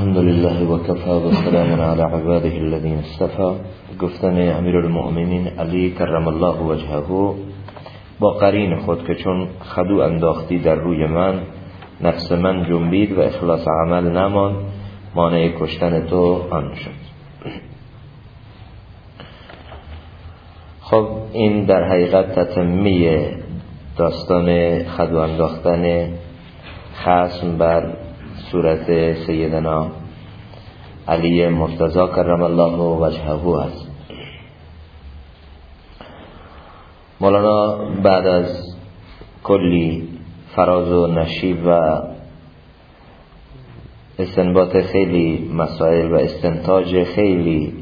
الحمد لله وكفى والسلام على عباده الذين اصطفى. گفتن امیرالمؤمنین علی کرم الله وجهه با قرین خود که چون خدو انداختی در روی من، نفس من جنبید و اخلاص عمل نماند، مانع کشتن تو آن شد. خب این در حقیقت تتمه داستان خدو انداختن خصم بر صورت سیدنا علی مرتضی کرم الله وجهه است. مولانا بعد از کلی فراز و نشیب و استنباط خیلی مسائل و استنتاج خیلی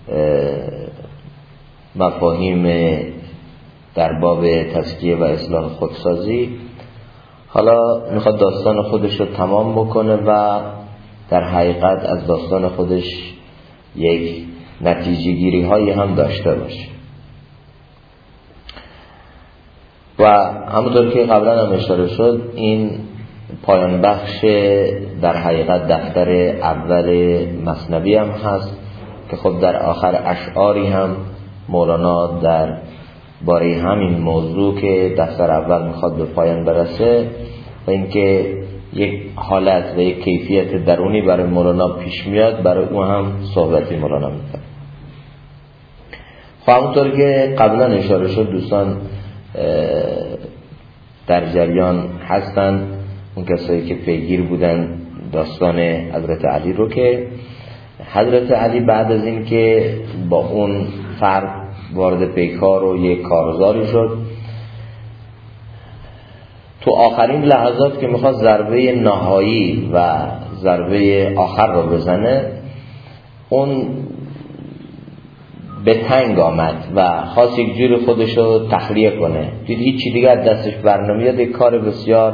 مفاهیم در باب تزکیه و اصلاح خودسازی، حالا میخواد داستان خودش رو تمام بکنه و در حقیقت از داستان خودش یک نتیجه گیری هایی هم داشته باشه. و همونطور که قبلا هم اشاره شد، این پایان بخش در حقیقت دفتر اول مثنوی هم هست که خب در آخر اشعاری هم مولانا در باره همین موضوع که دفتر اول میخواد به پایان برسه و اینکه یک حالت و یک کیفیت درونی برای مولانا پیش میاد، برای اون هم صحبتی مولانا میکنه. خب همونطور که قبلا اشاره شد، دوستان در جریان هستن، اون کسایی که پیگیر بودن داستان حضرت علی رو، که حضرت علی بعد از این که با اون فرد وارد پیکار و یک کارزاری شد، تو آخرین لحظات که میخواد ضربه نهایی و ضربه آخر رو بزنه، اون به تنگ آمد و خواست یک جور خودش رو تخلیه کنه. دید هیچی دیگه از دستش برنمیاد. یک کار بسیار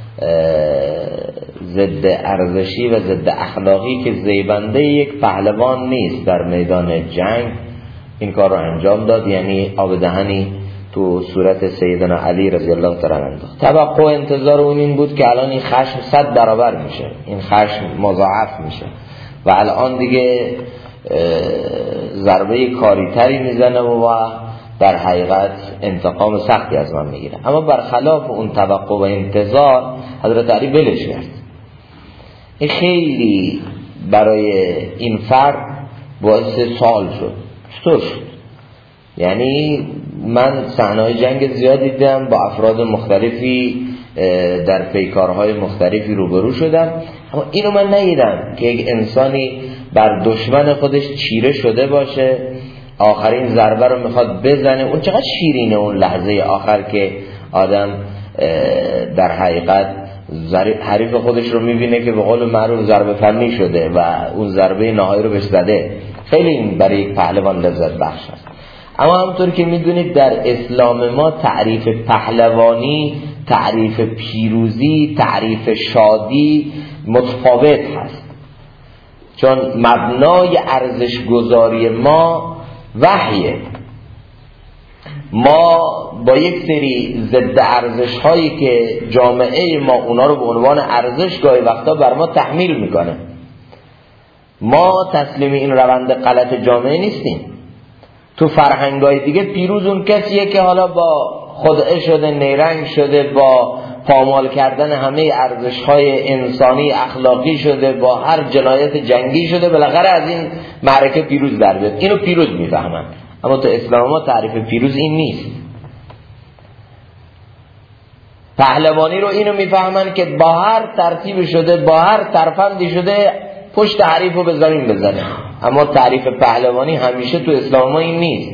ضد ارزشی و ضد اخلاقی که زیبنده یک پهلوان نیست در میدان جنگ، این کار رو انجام داد. یعنی آب دهنی تو صورت سیدنا علی رضی الله تعالی عنه. توقع انتظار اون این بود که الان این خشم 100 برابر میشه، این خشم مضاعف میشه و الان دیگه ضربه کاریتری میزنه و در حقیقت انتقام سختی از من میگیره. اما برخلاف اون توقع و انتظار، حضرت علی بلش کرد. این خیلی برای این فرد باعث سوال شد. چطور شد؟ یعنی من صحنه‌های جنگ زیادی دیدم، با افراد مختلفی در پیکارهای مختلفی روبرو شدم، اما اینو من ندیدم که یک انسانی بر دشمن خودش چیره شده باشه، آخرین ضربه رو میخواد بزنه. اون چقدر شیرینه اون لحظه آخر که آدم در حقیقت حریف خودش رو میبینه که به قول معروف ضربه فنی شده و اون ضربه نهایی رو بهش زده. خیلی این برای یک پهلوان لذت بخش است. اما همونطور که میدونید در اسلام ما تعریف پهلوانی، تعریف پیروزی، تعریف شادی متفاوت هست، چون مبنای ارزش گذاری ما وحیه. ما با یک سری ضد ارزش هایی که جامعه ما اونا رو به عنوان ارزش گاهی وقتا بر ما تحمیل میکنه، ما تسلیم این روند غلط جامعه نیستیم. تو فرهنگای دیگه پیروز اون کسیه که حالا با خدعه شده، نیرنگ شده، با پامال کردن همه ارزش‌های انسانی اخلاقی شده، با هر جنایت جنگی شده، بالاخره از این معرکه پیروز در بیاد. اینو پیروز میفهمن. اما تو اسلام ما تعریف پیروز این نیست. پهلوانی رو اینو میفهمن که با هر ترتیب شده، با هر ترفندی شده، پشت حریف رو به زمین بزنه. اما تعریف پهلوانی همیشه تو اسلام ما این نیست.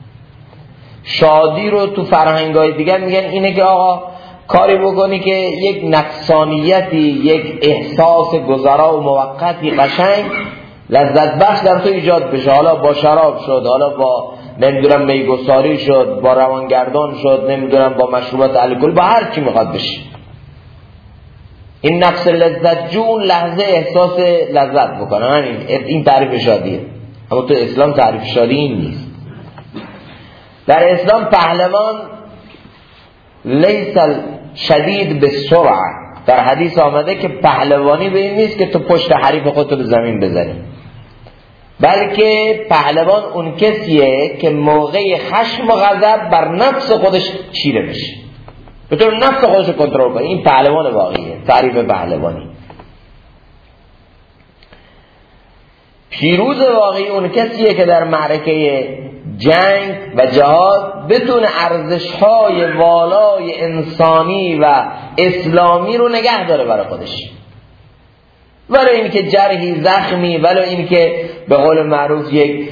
شادی رو تو فرهنگای دیگر میگن اینه که آقا کاری بکنی که یک نفسانیتی، یک احساس گذرا و موقتی قشنگ لذت بخش در تو ایجاد بشه. حالا با شراب شد، حالا با نمیدونم میگساری شد، با روانگردان شد، نمیدونم با مشروبات الکل، با هر چی میخواد بشه. این نفس لذت جون لحظه احساس لذت بکنه. این تعریف شادیه. اما تو اسلام تعریف شادی این نیست. در اسلام پهلوان لیس شدید به سرعه، در حدیث آمده که پهلوانی به این نیست که تو پشت حریف خودتو به زمین بزنی، بلکه پهلوان اون کسیه که موقع خشم و غضب بر نفس خودش چیره بشه، بتونه نفس خودش رو کنترل کنه. این پهلوان واقعیه. تعریف پهلوانی: پیروز واقعی اون کسیه که در معرکه جنگ و جهاد بتونه ارزش‌های والای انسانی و اسلامی رو نگه داره برای خودش، ولو این که جرحی زخمی، ولو این که به قول معروف یک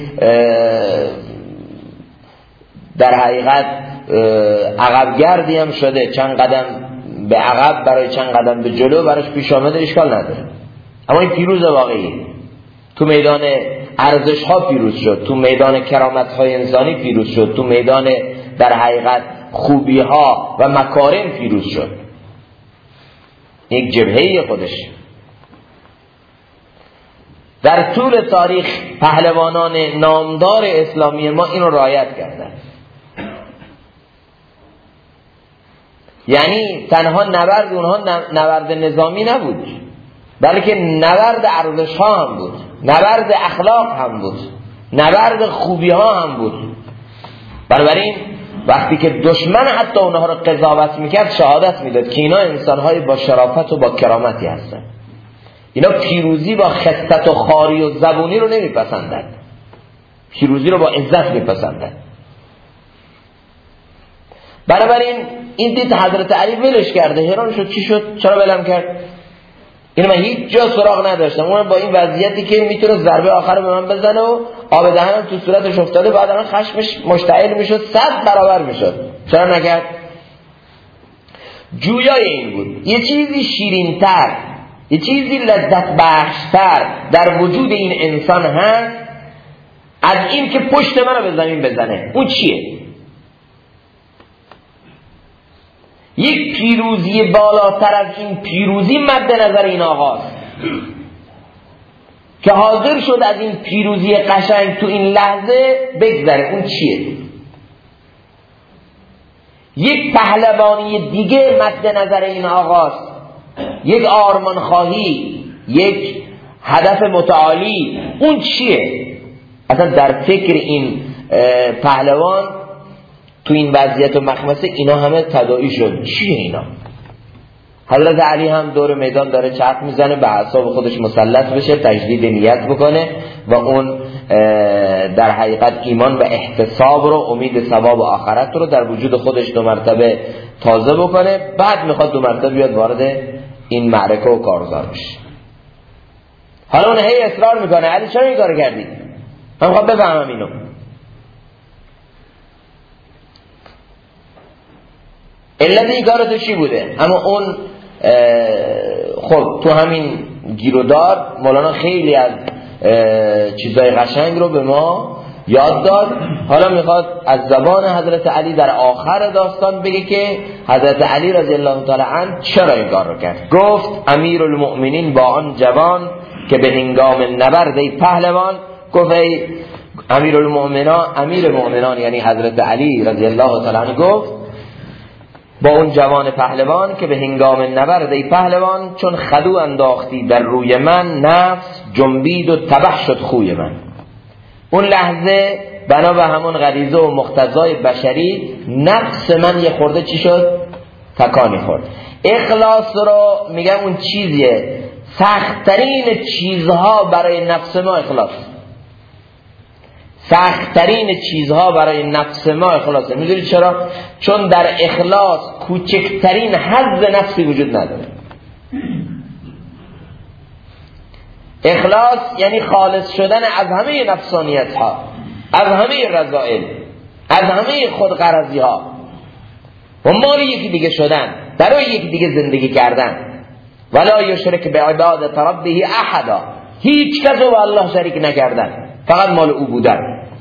در حقیقت عقبگردی هم شده، چند قدم به عقب برای چند قدم به جلو براش پیش آمده، اشکال نداره. اما این پیروز واقعی تو میدان ارزش ها پیروز شد، تو میدان کرامت های انسانی پیروز شد، تو میدان در حقیقت خوبی ها و مکارم پیروز شد. یک جبهه خودش. در طول تاریخ پهلوانان نامدار اسلامی ما اینو رعایت کردن. یعنی تنها نبرد اونها نبرد نظامی نبود، بلکه نبرد ارزش ها هم بود، نبرد اخلاق هم بود، نبرد خوبی ها هم بود. بنابراین وقتی که دشمن حتی اونها رو قضاوت میکرد شهادت میداد که اینا انسانهای با شرافت و با کرامتی هستن، اینا پیروزی با خست و خواری و زبونی رو نمیپسندن، پیروزی رو با عزت میپسندن. بنابراین این دید حضرت علی ولش کرده، حیران شد چی شد، چرا ولم کرد؟ اینو من هیچ جا سراغ نداشتم، اون با این وضعیتی که میتونه ضربه آخر به من بزنه و آب دهنم تو صورتش افتاده، بعد الان خشمش مشتعل میشد 100 برابر میشد، چرا نکرد؟ جویای این بود یه چیزی شیرین‌تر، یه چیزی لذت بخشتر در وجود این انسان هست از این که پشت منو به زمین بزنه. اون چیه؟ یک پیروزی بالاتر از این پیروزی مد نظر این آقاست که حاضر شد از این پیروزی قشنگ تو این لحظه بگذره. اون چیه؟ یک پهلوانی دیگه مد نظر این آقاست، یک آرمان خواهی، یک هدف متعالی. اون چیه؟ اصلا در فکر این پهلوان تو این وضعیت و مخمسه اینا همه تداعی شد. چیه اینا؟ حضرت علی هم دور میدان داره چرخ میزنه، به اعصاب خودش مسلط بشه، تجدید نیت بکنه و اون در حقیقت ایمان و احتساب رو، امید ثواب و آخرت رو در وجود خودش 2 مرتبه تازه بکنه. بعد میخواد 2 مرتبه بیاد وارد این معرکه و کارزار بشه. حالا اون هی اصرار میکنه علی چرا این کارو کردی؟ من میخوام بفهمم اینو. علت این کار تو چی بوده؟ اما اون خب تو همین گیرودار مولانا خیلی از چیزای قشنگ رو به ما یاد داد. حالا میخواد از زبان حضرت علی در آخر داستان بگه که حضرت علی رضی الله تعالی عنه چرا این کار رو کرد. گفت امیرالمؤمنین با آن جوان که به هنگام نبرد ای پهلوان، گفت ای امیر المؤمنان یعنی حضرت علی رضی الله تعالی عنه گفت با اون جوان پهلوان که به هنگام نبرد ای پهلوان، چون خدو انداختی در روی من، نفس جنبید و تبح شد خوی من. اون لحظه بنا به همون غریزه و مقتضای بشری نفس من یه خورده چی شد؟ تکانی خورد. اخلاص رو میگم اون چیزیه، سخت‌ترین چیزها برای نفس ما اخلاص، سخت‌ترین چیزها برای نفس ما اخلاصه. میدونید چرا؟ چون در اخلاص کوچکترین حظ نفسی وجود نداره. اخلاص یعنی خالص شدن از همه نفسانیت ها، از همه رذائل، از همه خودغرضی ها و مال یکی دیگه شدن، برای یکی دیگه زندگی کردن. ولا یشرک بعبادت ربه احدا، هیچ کس رو با الله شریک نکردن، فقط مال او بودن.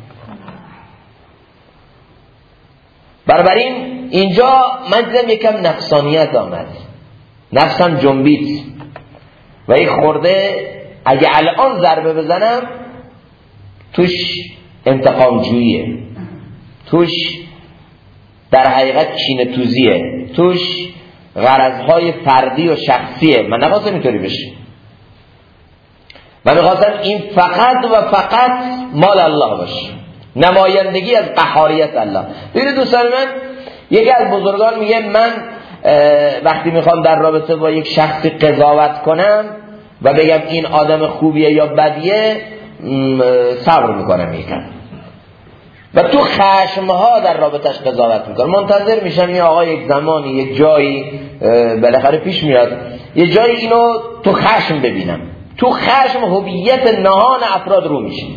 بنابراین اینجا من دیدم یکم نفسانیت آمد، نفسم جنبید و یک خورده اگه الان ضربه بزنم توش انتقام جوییه، توش در حقیقت کینه توزیه، توش غرضهای فردی و شخصیه. من نخواستم اینطوری بشه، من میخواستم این فقط و فقط مال الله باشه، نمایندگی از قهاریت الله. ببینید دوستان من، یکی از بزرگان میگه من وقتی میخوام در رابطه با یک شخصی قضاوت کنم و بگم این آدم خوبیه یا بدیه، صبر میکنم یکم و تو خشمها در رابطش قضاوت میکنم. منتظر میشم این آقا یک زمانی یک جایی بالاخره پیش میاد، یه جایی اینو تو خشم ببینم. تو خشم هویت نهان افراد رو میشه.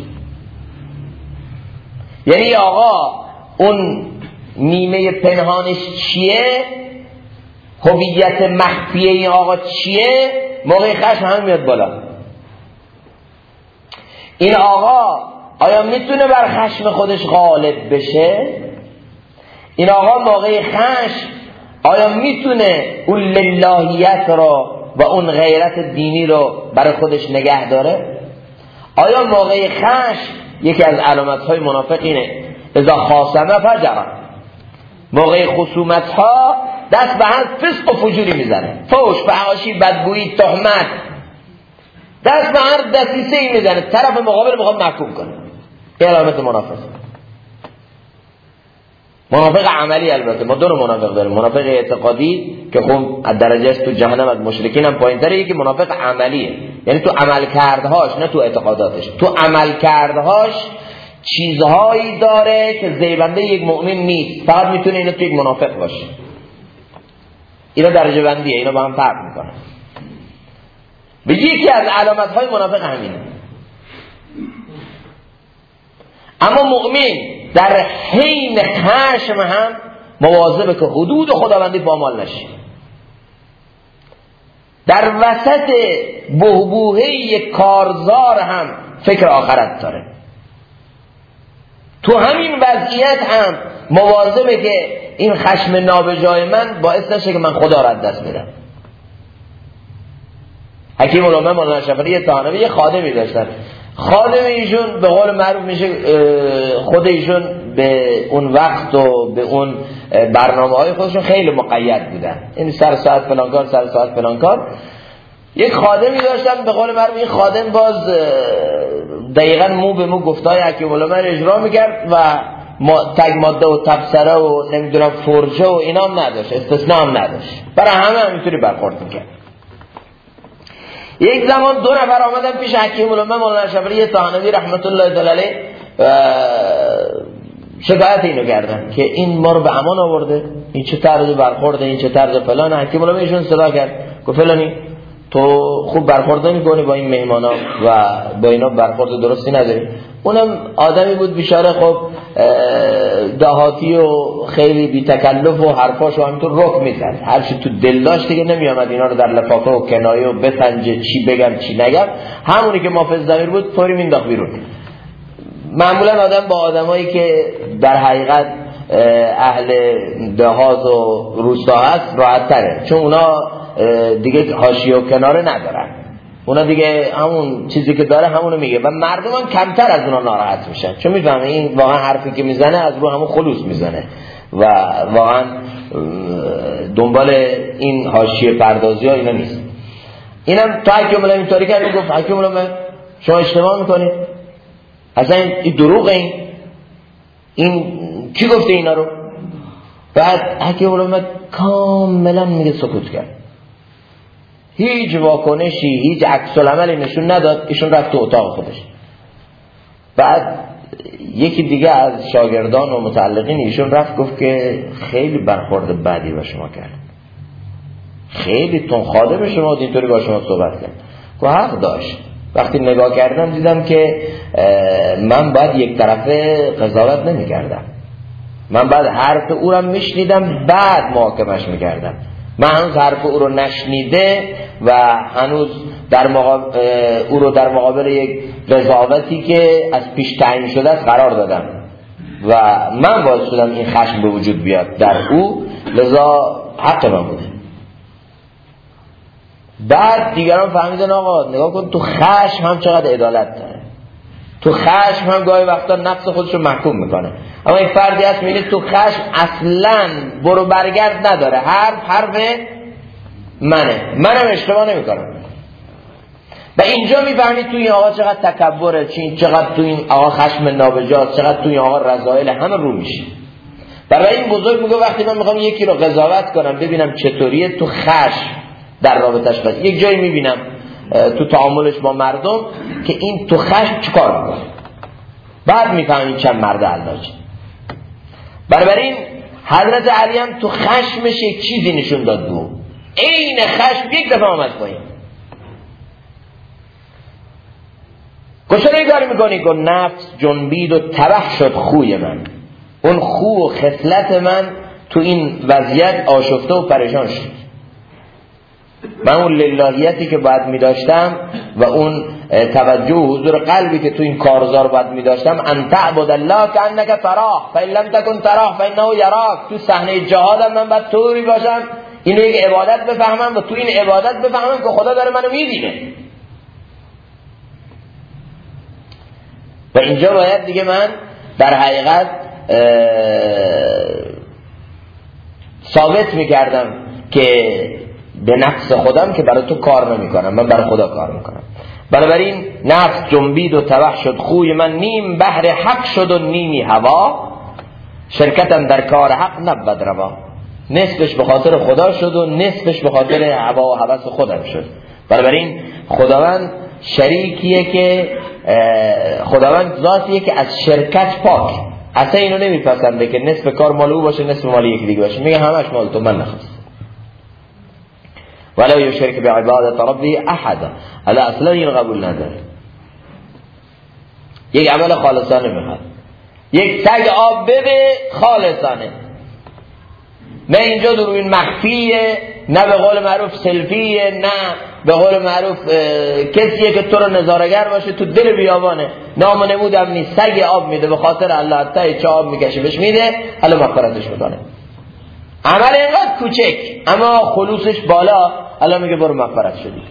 یعنی آقا اون نیمه پنهانش چیه، هویت مخفیه این آقا چیه، موقع خشم هم میاد بالا. این آقا آیا میتونه بر خشم خودش غالب بشه؟ این آقا موقع خشم آیا میتونه اون للهیت رو و اون غیرت دینی رو برای خودش نگه داره؟ آیا موقع خشم یکی از علامت‌های منافق اینه اذا خاصمه فجر، موقع خصومت‌ها دست به هم فسق و فجوری میزنه، فوش، فحاشی، بدگویی، تهمت، دست به هر دسیسه‌ای میزنه، طرف مقابل میخواد محکوم کنه. این علامت منافق. منافق عملی البته ما دو نوع منافق داریم، منافق اعتقادی که خب از درجهش تو جهنم از مشرکین هم پایین‌تره، یکی منافق عملیه، یعنی تو عمل کردهاش نه تو اعتقاداتش، تو عمل کردهاش چیزهایی داره که زیبنده یک مؤمن نیست، فقط میتونه اینو تو یک منافق باشه. اینا درجه بندیه، اینا با هم فرق میکنه. به یکی از علامت‌های منافق همینه. اما مؤمن در حین خشم هم مواظبه که حدود خداوندی پامال نشه. در وسط بحبوحه یک کارزار هم فکر آخرت داره. تو همین وضعیت هم مواظبه که این خشم نابجای من باعث نشه که من خدا را از دست بدم. حکیم علامه مولانا شفیعی طحاوی یه خادمی داشتن. خادم ایشون به قول معروف میشه خود ایشون به اون وقت و به اون برنامه‌های خودشون خیلی مقید بودن، یعنی سر ساعت فلان کار، سر ساعت فلان کار. یک خادمی داشتن به قول معروف این خادم باز دقیقاً مو به مو گفتای حکیم علامه رو اجرا میکرد و تگ ماده و تبصره و نمیدونم فرجه و اینا هم نداشت، استثناء هم نداشت، برای همه همینطوری برخورد میکرد. یک زمان دو نفر آمدن پیش حکیم علامه مولانا شفیعی طحاوی رحمت الله تعالی علیه شکایت اینو کردن که این ما رو به امان آورده، این چه طرز برخورده، این چه طرز فلان. حکیم علامه ایشون صدا کرد گفت فلانی تو خوب برخورد نمی‌کنی با این مهمانا و با اینا برخورد درستی نداری. اونم آدمی بود بیچاره، خب دهاتی و خیلی بی تکلف و حرفاشو همینطور رک می‌زد، هر چی تو دل داشت دیگه نمی‌آمد اینا رو در لفافه و کنایه و بسنجه چی بگم چی نگم، همونی که مافز ضمیر بود طوری مینداخت بیرون. معمولا آدم با آدمایی که در حقیقت اهل دهات و روستا هست راحت تره، چون اونا دیگه حاشیه و کناره ندارن، اونا دیگه همون چیزی که داره همونو میگه و مردم هم کمتر از اونا ناراحت میشن، چون میفهمه این واقعا حرفی که میزنه از رو همون خلوص میزنه و واقعا دنبال این حاشیه پردازی ها اینا نیست. اینم تا حکیم علامه اینطوری کرد، میگفت حکیم علامه شما اشتباه میکنید، اصلا این دروغه، این کی گفته اینا رو؟ بعد حکیم علامه کاملا میگه سکوت کرد، هیچ واکنشی هیچ عکس العملی نشون نداد، ایشون رفت تو اتاق خودش. بعد یکی دیگه از شاگردان و متعلقین ایشون رفت گفت که خیلی برخورد بدی با شما کرد، خیلی تون خادم شما اینطوری با شما صحبت کرد. و حق داشت. وقتی نگاه کردم دیدم که من باید یک طرفه قضاوت نمی کردم، من بعد حرف او رو میشنیدم بعد محاکمش میکردم. من هنوز حرف او رو نشنیده و هنوز او رو در مقابل یک قضاوتی که از پیش تعیین شده است قرار دادم و من باعث شدم این خشم به وجود بیاد در او، لذا حق من بوده. بعد دیگران فهمیدن آقا نگاه کن تو خشم هم چقدر عدالت داره، تو خشم هم گاهی وقتا نفس خودش رو محکوم میکنه. اما این فردی هست میبینید تو خشم اصلا برو برگرد نداره، حرف منم اشتباه نمیکنم. و اینجا میفهمید تو این آقا چقدر تکبره، چقدر تو این آقا خشم نابجاست، چقدر تو این آقا رذائل همه رو میشه. برای این بزرگ میگه وقتی من میخوام یکی رو قضاوت کنم ببینم چطوریه تو خشم در رابطش باشه. یک جایی میبینم تو تعاملش با مردم که این تو خشم چیکار میکنه، بعد میفهمید چند مرد علاجه. بنابراین حضرت علی هم تو خشمش یک چیزی نشون داد، دو عین خشم یک دفعه آمد پایین. چرا این کاری میکنی؟ که نفس جنبید و تبح شد خوی من، اون خو و خصلت من تو این وضعیت آشفته و پریشان شد. من اون للهیتی که باید میداشتم و اون توجه و حضور قلبی که تو این کارزار باید میداشتم، ان تعبد الله کانک تراه فان لم تکن تراه فانه یراک. تو صحنه جهادم من باید طوری باشم اینو یک عبادت بفهمم و تو این عبادت بفهمم که خدا داره منو میبینه. و اینجا باید دیگه من در حقیقت ثابت میکردم که به نفس خودم که برای تو کار نمی کنم، من برای خدا کار میکنم. بنابراین نفس جنبید و تبح شد خوی من، نیم بحر حق شد و نیمی هوا، شرکتم در کار حق نبود روا. نصفش به خاطر خدا شد و نصفش به خاطر هوا و هوس خودم شد. بنابراین خداوند شریکیه که خداوند ذاتیه که از شرکت پاک، اصلا اینو نمیپسنده که نصف کار مال او باشه نصف مال یکی دیگه باشه. میگه همش مال تو، من نخواست. ولا یشرک بعبادت ربه احد. الا اصلا این قبول نداره. یک عمل خالصانه میخواد، یک تگ آب بده خالصانه، نه اینجا دوربین مخفیه، نه به قول معروف سلفیه، نه به قول معروف کسیه که تو رو نظارگر باشه تو دل بیابانه، نام و نمودم نیست، سگ آب میده به خاطر الله، تا چه آب میکشه بهش میده، حالا مغفرتش میکنه. عمل اینقدر کوچک اما خلوصش بالا، الله میگه برو مغفرت شدی.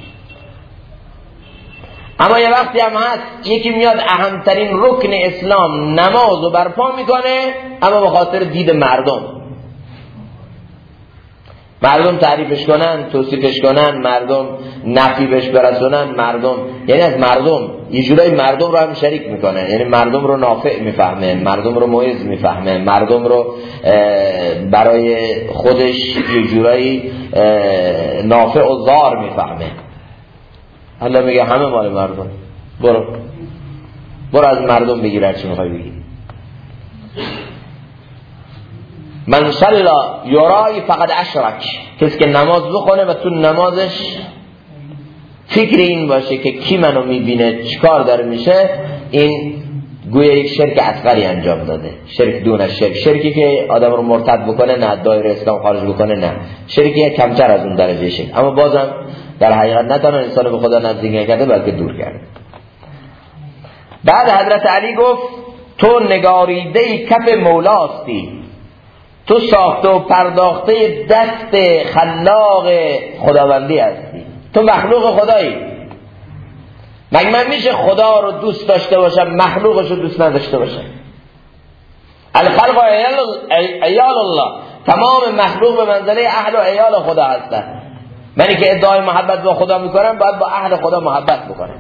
اما یه وقتی هم هست یکی میاد اهمترین رکن اسلام نماز رو برپا میکنه، اما به خاطر دید مردم تعریفش کنن، توصیفش کنن، مردم نفی بهش برسونن، مردم یعنی از مردم یه جورایی مردم رو هم شریک میکنه، یعنی مردم رو نافع میفهمه، مردم رو موعظ میفهمه، مردم رو برای خودش یه جورایی نافع و ضار میفهمه. الله میگه همه مال مردم، برو از مردم بگیر هر چی میخوای بگیر. من صلی یرای فقد اشرک، کسی که نماز بخونه و تو نمازش فکر این باشه که کی منو میبینه چیکار داره میشه، این گویا یک شرک اصغری انجام داده. شرک دون شرک، شرکی که آدم رو مرتد بکنه، نه دایره اسلام خارج بکنه، نه شرکی کمتر از اون درجه شرک، اما بازم در حقیقت نه تنها انسان به خدا نزدیک نکرده بلکه دور کرده. بعد حضرت علی گفت تو نگاریده کف مولاستی، تو ساخته و پرداخته دست خلاق خداوندی هستی، تو مخلوق خدایی. مگه من میشه خدا رو دوست داشته باشم مخلوقش رو دوست نداشته باشم؟ الخلق عیال الله، تمام مخلوق به منزله اهل و عیال خدا هستن. منی که ادعای محبت با خدا میکنم باید با اهل خدا محبت بکنم.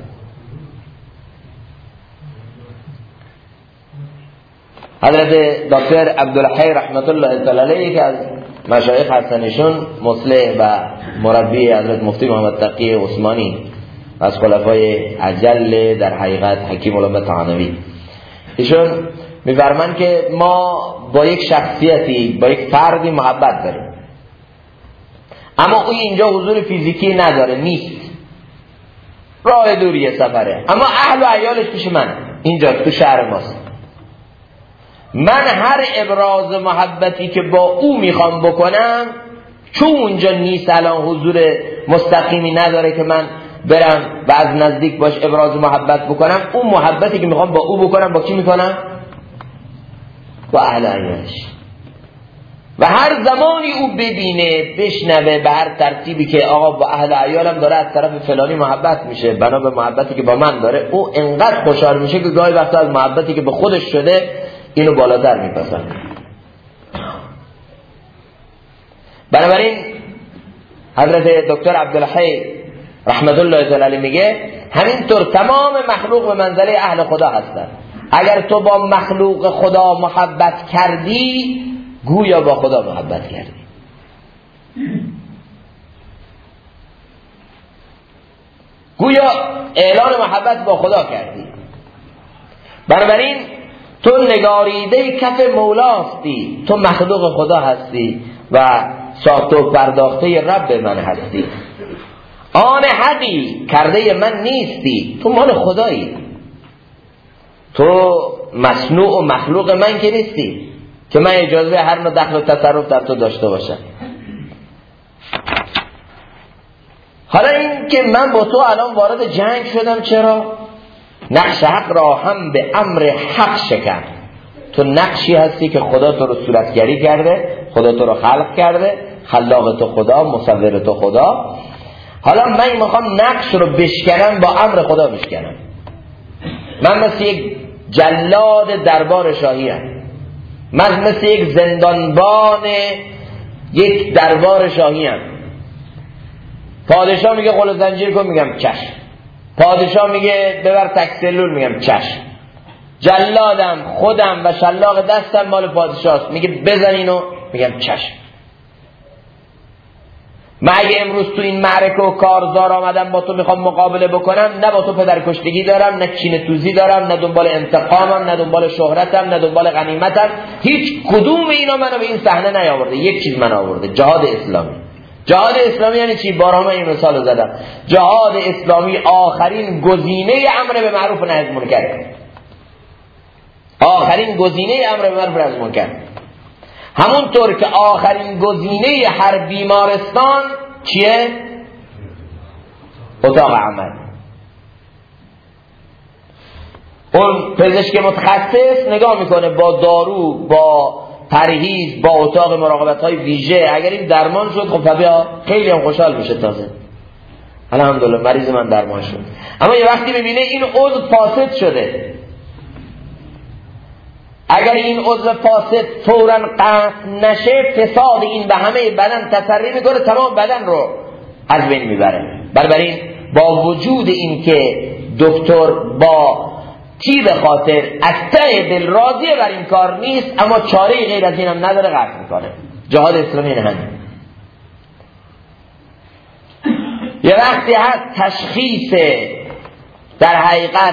حضرت دکتر عبدالحی رحمت الله تعالی علیه که از مشایخ هستنشون، مصلح و مربی حضرت مفتی محمد تقی عثمانی از خلفای اجل در حقیقت حکیم الامه طحنوی، ایشون میفرمان که ما با یک شخصیتی، با یک فردی محبت داریم، اما او اینجا حضور فیزیکی نداره، نیست، راه دوری سفره، اما اهل و عیالش پیش من اینجا تو شهر ماست. من هر ابراز محبتی که با او میخوام بکنم، چون اونجا نیست الان حضور مستقیمی نداره که من برم و از نزدیک باش ابراز محبت بکنم، اون محبتی که میخوام با او بکنم با کی میکنم؟ با اهل عیالش. و هر زمانی او ببینه بشنوه به هر ترتیبی که آقا با اهل عیالم داره از طرف فلانی محبت میشه بنا به محبتی که با من داره، او انقدر خوشحال میشه که گاهی وقتا از محبتی که به خودش شده اینو بالاتر میپسنده. بنابراین حضرت دکتر عبدالحی رحمت الله تعالی میگه همینطور تمام مخلوق به منزله اهل خدا هستند. اگر تو با مخلوق خدا محبت کردی گویا با خدا محبت کردی. گویا اعلان محبت با خدا کردی. بنابراین تو نگاریده کف مولاستی، تو مخلوق خدا هستی و ساخت و پرداخته رب من هستی. آن حقی کرده من نیستی، تو مال خدایی، تو مصنوع و مخلوق من که نیستی که من اجازه هر نوع دخل و تصرف در تو داشته باشم. حالا این که من با تو الان وارد جنگ شدم، چرا؟ نقش حق را هم به امر حق شکن. تو نقشی هستی که خدا تو رو صورتگری کرده، خدا تو رو خلق کرده، خلاق تو خدا، مصور تو خدا. حالا من میخوام نقش رو بشکنم، با امر خدا بشکنم. من مثل یک جلاد دربار شاهی هم. من مثل یک زندانبان یک دربار شاهی هم. پادشاه میگه قل و زنجیر کن، میگم چشم. پادشاه میگه ببر تکسلول، میگم چشم. جلادم خودم و شلاق دستم مال پادشاست، میگه بزن اینو، میگم چشم. من اگه امروز تو این معرکه و کارزار آمدم با تو میخوام مقابله بکنم، نه با تو پدرکشتگی دارم، نه کینه توزی دارم، نه دنبال انتقامم، نه دنبال شهرتم، نه دنبال غنیمتم. هیچ کدوم اینا منو به این صحنه نیاورده. یک چیز من آورده، جهاد اسلامی. جهاد اسلامی یعنی چی؟ بارها این مثال زدم. جهاد اسلامی آخرین گزینه امر به معروف و نهی از منکر، آخرین گزینه امر به معروف و نهی از منکر. همونطور که آخرین گزینه هر بیمارستان چیه؟ اتاق عمل. اون پزشک متخصص نگاه میکنه با دارو، با پرهیز، با اتاق مراقبت های ویژه. اگر این درمان شد خب طبیعا خیلی هم خوشحال میشه. تازه الحمدلله مریض من درمان شد. اما یه وقتی ببینه این عضو فاسد شده، اگر این عضو فاسد فوراً قطع نشه، فساد این به همه بدن تسری میکنه، تمام بدن رو از بین میبره. بنابراین با وجود این که دکتر با تیب خاطر از ته دل راضیه بر این کار نیست، اما چاره غیر از این هم نداره، قطع میکنه. جهاد اسلامی نه. یه وقتی هست تشخیص در حقیقت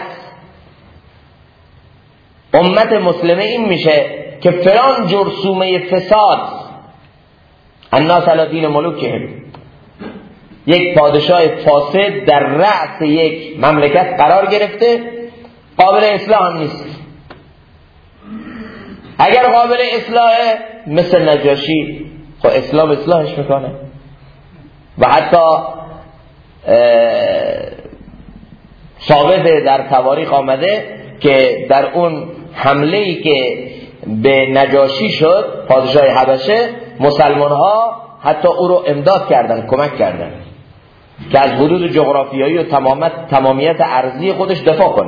امت مسلمه این میشه که فلان جرثومه فساد الناس علی دین ملوکهم، یک پادشاه فاسد در رأس یک مملکت قرار گرفته، قابل اصلاح نیست. اگر قابل اصلاحه مثل نجاشی، خب اسلام اصلاحش میکنه. و حتی ثابت در تواریخ آمده که در اون حمله‌ای که به نجاشی شد، پادشاه حبشه، مسلمان ها حتی او رو امداد کردن، کمک کردن که از حدود جغرافیایی و تمامیت ارضی خودش دفاع کنه.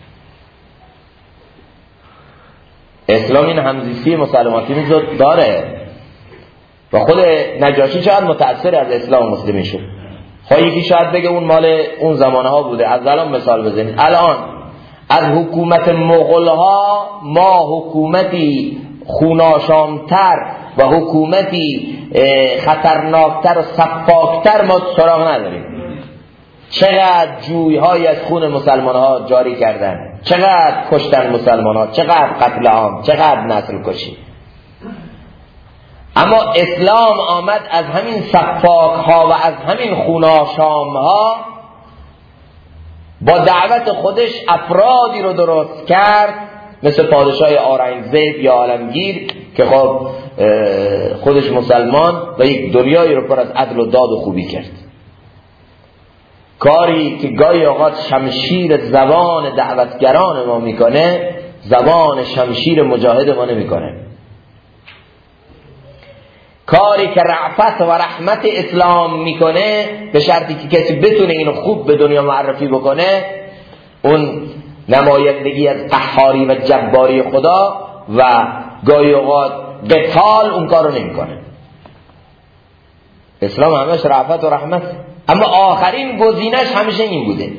اسلام این همزیستی مسلماتی داره و خود نجاشی چقدر متأثر از اسلام مسلمی شد. خواهی یکی شاید بگه اون مال اون زمانه ها بوده. از الان مثال بزنید. الان از حکومت مغول ها ما حکومتی خوناشامتر و حکومتی خطرناکتر و سفاکتر ما سراغ نداریم. چقدر جویهای از خون مسلمان ها جاری کردن، چقدر کشتن مسلمان ها، چقدر قتل عام، چقدر نسل کشی. اما اسلام آمد از همین سفاک ها و از همین خوناشام ها با دعوت خودش افرادی رو درست کرد، مثل پادشاه آرنگزیب یا عالمگیر که خب خودش مسلمان و یک دنیایی رو پر از عدل و داد و خوبی کرد. کاری که گاهی اوقات شمشیر زبان دعوتگران ما میکنه، زبان شمشیر مجاهد ما نمیکنه. کاری که رعفت و رحمت اسلام میکنه، به شرطی که کسی بتونه اینو خوب به دنیا معرفی بکنه، اون نمایندگی از قهاری و جباری خدا و گاهی اوقات قتال، اون کارو نمیکنه. اسلام همش رأفت و رحمت، اما آخرین گزینش همیشه این بوده.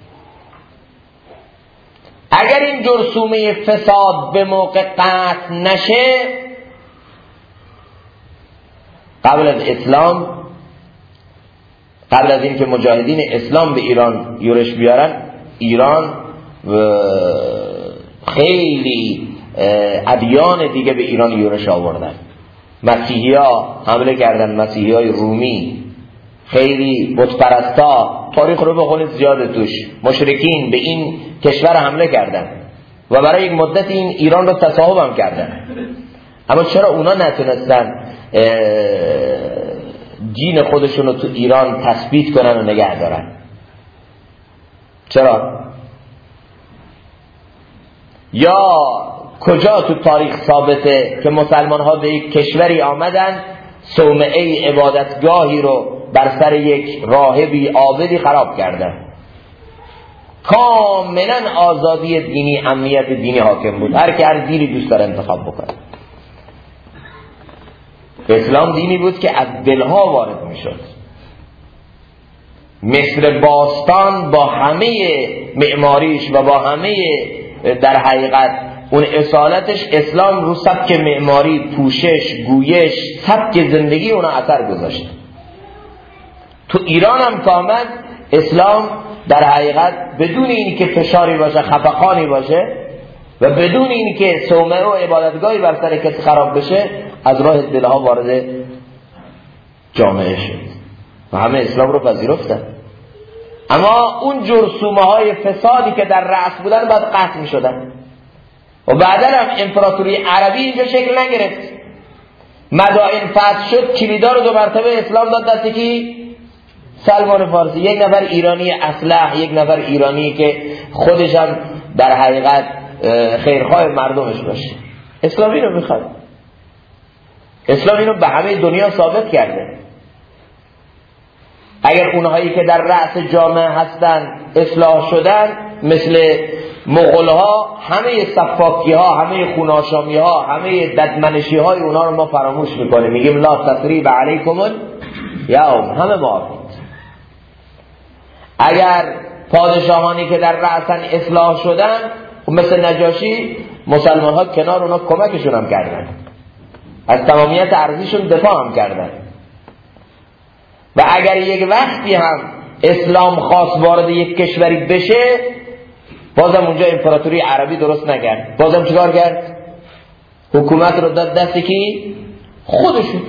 اگر این جرثومه فساد به موقع قطع نشه، قبل از اسلام، قبل از اینکه مجاهدین اسلام به ایران یورش بیارن، ایران خیلی ادیان دیگه به ایران یورش آوردن. مسیحی ها حمله کردن، مسیحی های رومی، خیلی بت پرستا، تاریخ رو بخونید زیاده توش، مشرکین به این کشور حمله کردن و برای یک مدت این ایران رو تصاحب هم کردن. اما چرا اونا نتونستن دین خودشون رو تو ایران تثبیت کنن و نگه دارن؟ چرا؟ یا کجا تو تاریخ ثابته که مسلمان ها به یک کشوری آمدن صومعه عبادتگاهی رو بر سر یک راهبی عابدی خراب کردن؟ کاملا آزادی دینی، امنیت دینی حاکم بود، هر کی هر دینی دوست داره انتخاب بکنه. اسلام دینی بود که از دلها وارد می شد. مصر باستان با همه معماریش و با همه در حقیقت اون اصالتش، اسلام رو سبک معماری، پوشش، گویش، سبک زندگی اونا اثر گذاشت. تو ایران هم که آمد اسلام در حقیقت بدون اینی که فشاری باشه، خفقانی باشه و بدون اینی که صومعه و عبادتگاهی بر سر کسی خراب بشه، از راه دلها وارد جامعه شد و همه اسلام رو پذیرفتن. اما اون جرثومه های فسادی که در رأس بودن باید قطع می شدن و بعدا هم امپراتوری عربی اینجا شکل نگرفت. مدائن فتح شد، کلیدا رو 2 مرتبه اسلام داد دست کی؟ سلمان فارسی. یک نفر ایرانی اصلح، یک نفر ایرانی که خودش هم در حقیقت خیرخواه مردمش باشه. اسلام اینو میخواد. اسلام اینو به همه دنیا ثابت کرده. اگر اونهایی که در رأس جامعه هستن اصلاح شدن، مثل مغول‌ها، همه صفاکی ها، همه خوناشامی ها، همه ددمنشی های اونا رو ما فراموش میکنیم، میگیم لا تثریب علیکم الیوم، همه معافید. اگر پادشاهانی که در رأسن اصلاح شدن، مثل نجاشی، مسلمان ها کنار اونا کمکشون هم کردن، از تمامیت ارضیشون دفاع هم کردن. و اگر یک وقتی هم اسلام خواست وارد یک کشوری بشه، بازم اونجا امپراتوری عربی درست نکرد، بازم چیکار کرد؟ حکومت رو داد دست کی؟ خودشون.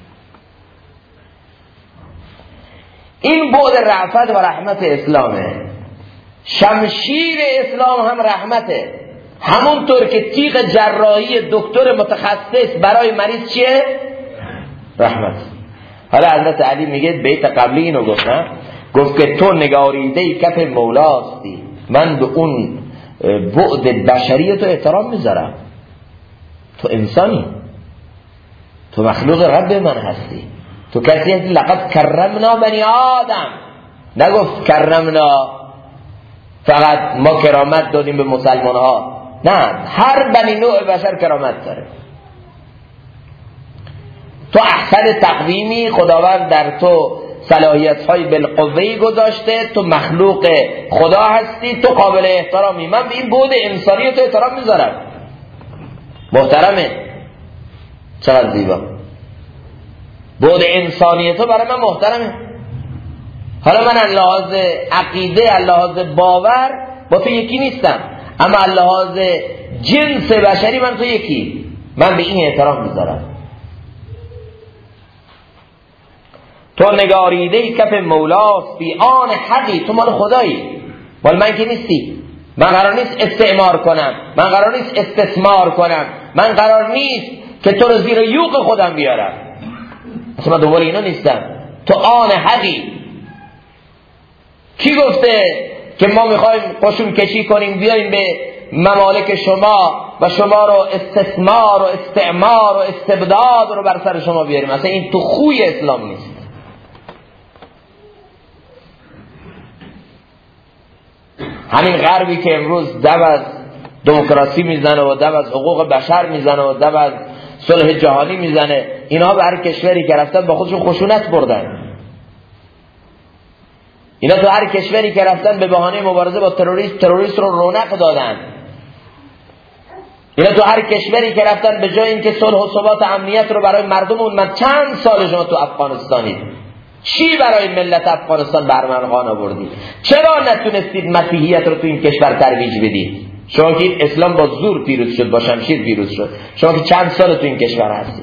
این بعد رأفت و رحمت اسلامه. شمشیر اسلام هم رحمته. همونطور که تیغ جراحی دکتر متخصص برای مریض چیه؟ رحمت. حالا حضرت علی میگه بیت قبلی اینو گفت، نه؟ گفت که تو نگاریده کف مولاستی، من به اون بعد بشری تو احترام میذارم. تو انسانی، تو مخلوق رب من هستی، تو کسی هستی لقد کرمنا بنی آدم. نگفت کرمنا فقط ما کرامت دادیم به مسلمان ها، نه، هر بنی نوع بشر کرامت داره. تو احسن تقویمی، خداوند در تو صلاحیت های بالقوهی گذاشته، تو مخلوق خدا هستی، تو قابل احترامی. من به این بعد انسانی تو احترام میذارم. محترمه، چقدر زیبا. بعد انسانی تو برای من محترمه. حالا من از لحاظ عقیده، از لحاظ باور با تو یکی نیستم، اما از لحاظ جنس بشری من تو یکی. من به این احترام میذارم. تو نگاریده کف مولاست بی آن حقی، تو مال خدایی، مال من که نیستی. من قرار نیست استعمار کنم، من قرار نیست استثمار کنم، من قرار نیست که تو رو زیر یوغ خودم بیارم. اصلا من دوباره اینا نیستم. تو آن حقی. کی گفته که ما میخوایم قشون کشی کنیم بیاییم به ممالک شما و شما رو استثمار و استعمار و استبداد رو بر سر شما بیاریم؟ اصلا این تو خوی اسلام نیست. همین غربی که امروز دم از دموکراسی میزنه و دم از حقوق بشر میزنه و دم از صلح جهانی میزنه. اینا به هر کشوری که رفتن با خودشون خشونت بردن. اینا تو هر کشوری که رفتن به بهانه مبارزه با تروریست رو رونق دادن. اینا تو هر کشوری که رفتن به جای اینکه صلح و ثبات امنیت رو برای مردم من چند سال شما تو افغانستانید، چی برای ملت افغانستان برمغان آوردید؟ چرا نتونستید مسیحیت رو تو این کشور ترویج بدید؟ شما که اسلام با زور پیروز شد، با شمشیر پیروز شد، شما که چند سال تو این کشور هستید،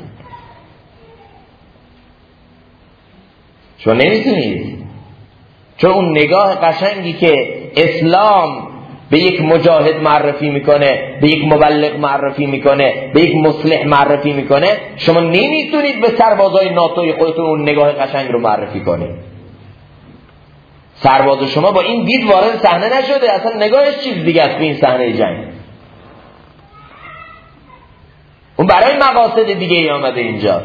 شما نمیتونید. چون اون نگاه قشنگی که اسلام به یک مجاهد معرفی میکنه، به یک مبلغ معرفی میکنه، به یک مصلح معرفی میکنه، شما نمیتونید به سربازای ناتوی خودتون اون نگاه قشنگ رو معرفی کنید. سرباز شما با این دید وارد صحنه نشده، اصلا نگاهش چیز دیگه است به این صحنه جنگ. اون برای مقاصد دیگه ای آمده اینجا.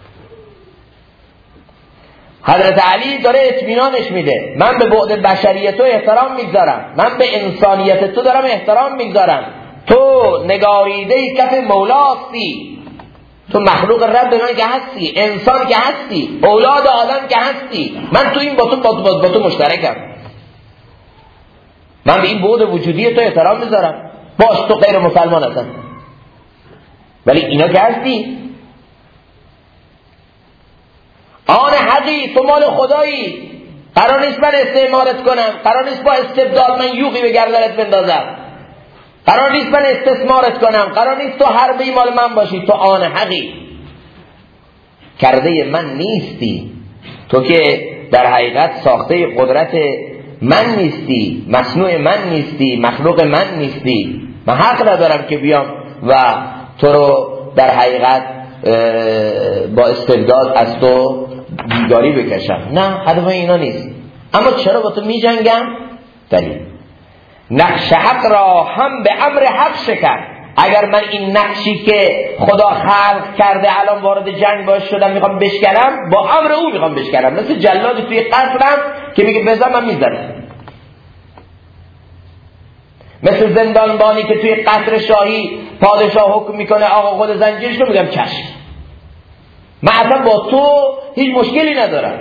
حضرت علی داره اطمینانش میده، من به بعد بشریت تو احترام میگذارم، من به انسانیت تو دارم احترام میگذارم، تو نگاریده کف مولاستی، تو مخلوق رب من که هستی، انسان که هستی، اولاد آدم که هستی، من تو این با تو مشترکم، من به این بعد وجودی تو احترام میذارم، باش تو غیر مسلمان هستن ولی اینا که هستی، آن حقی، تو مال خدایی، قرار نیست من استعمارت کنم، قرار نیست با استبداد من یوغی به گردنت بندازم، قرار نیست من استثمارت کنم، قرار نیست تو حربی مال من باشی، تو آن حقی، کرده من نیستی، تو که در حقیقت ساخته قدرت من نیستی، مصنوع من نیستی، مخلوق من نیستی، من حق ندارم که بیام و تو رو در حقیقت با استبداد از تو بیگاری بکشم. نه، هدف اینا نیست. اما چرا با تو می جنگم؟ دلیل نقش حق را هم به امر حق شکن. اگر من این نقشی که خدا خلق کرده الان وارد جنگ باش شدم میخوام بشکنم، با امر او میخوام بشکنم، مثل جلادی توی قصرم که میگه بزن من میزنم، مثل زندانبانی که توی قصر شاهی پادشاه حکم میکنه آقا خود زنجیرش رو، میگم چشم، من اصلا با تو هیچ مشکلی ندارم،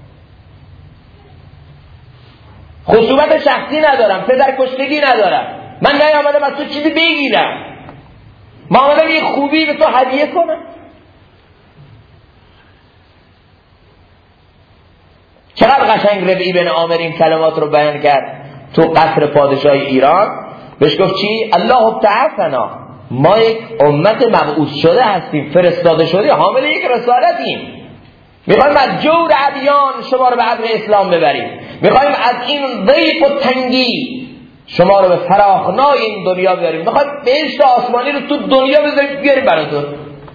خصومت شخصی ندارم، پدر کشتگی ندارم، من نیامدم از تو چیزی بگیرم، ما آمدم یه خوبی به تو هدیه کنم. چقدر قشنگ ربیعی بن عامر این کلمات رو بیان کرد تو قصر پادشاهی ایران. بهش گفت چی؟ الله ابتعثنا، ما یک امت مبعوث شده هستیم، فرستاده شده، حامل یک رسالتیم، میخوایم از جور ادیان شما رو به عدل اسلام ببریم، میخوایم از این ضیق و تنگی شما رو به فراخنای این دنیا ببریم، میخوایم بهشت آسمانی رو تو دنیا بذاریم بیاریم براتون،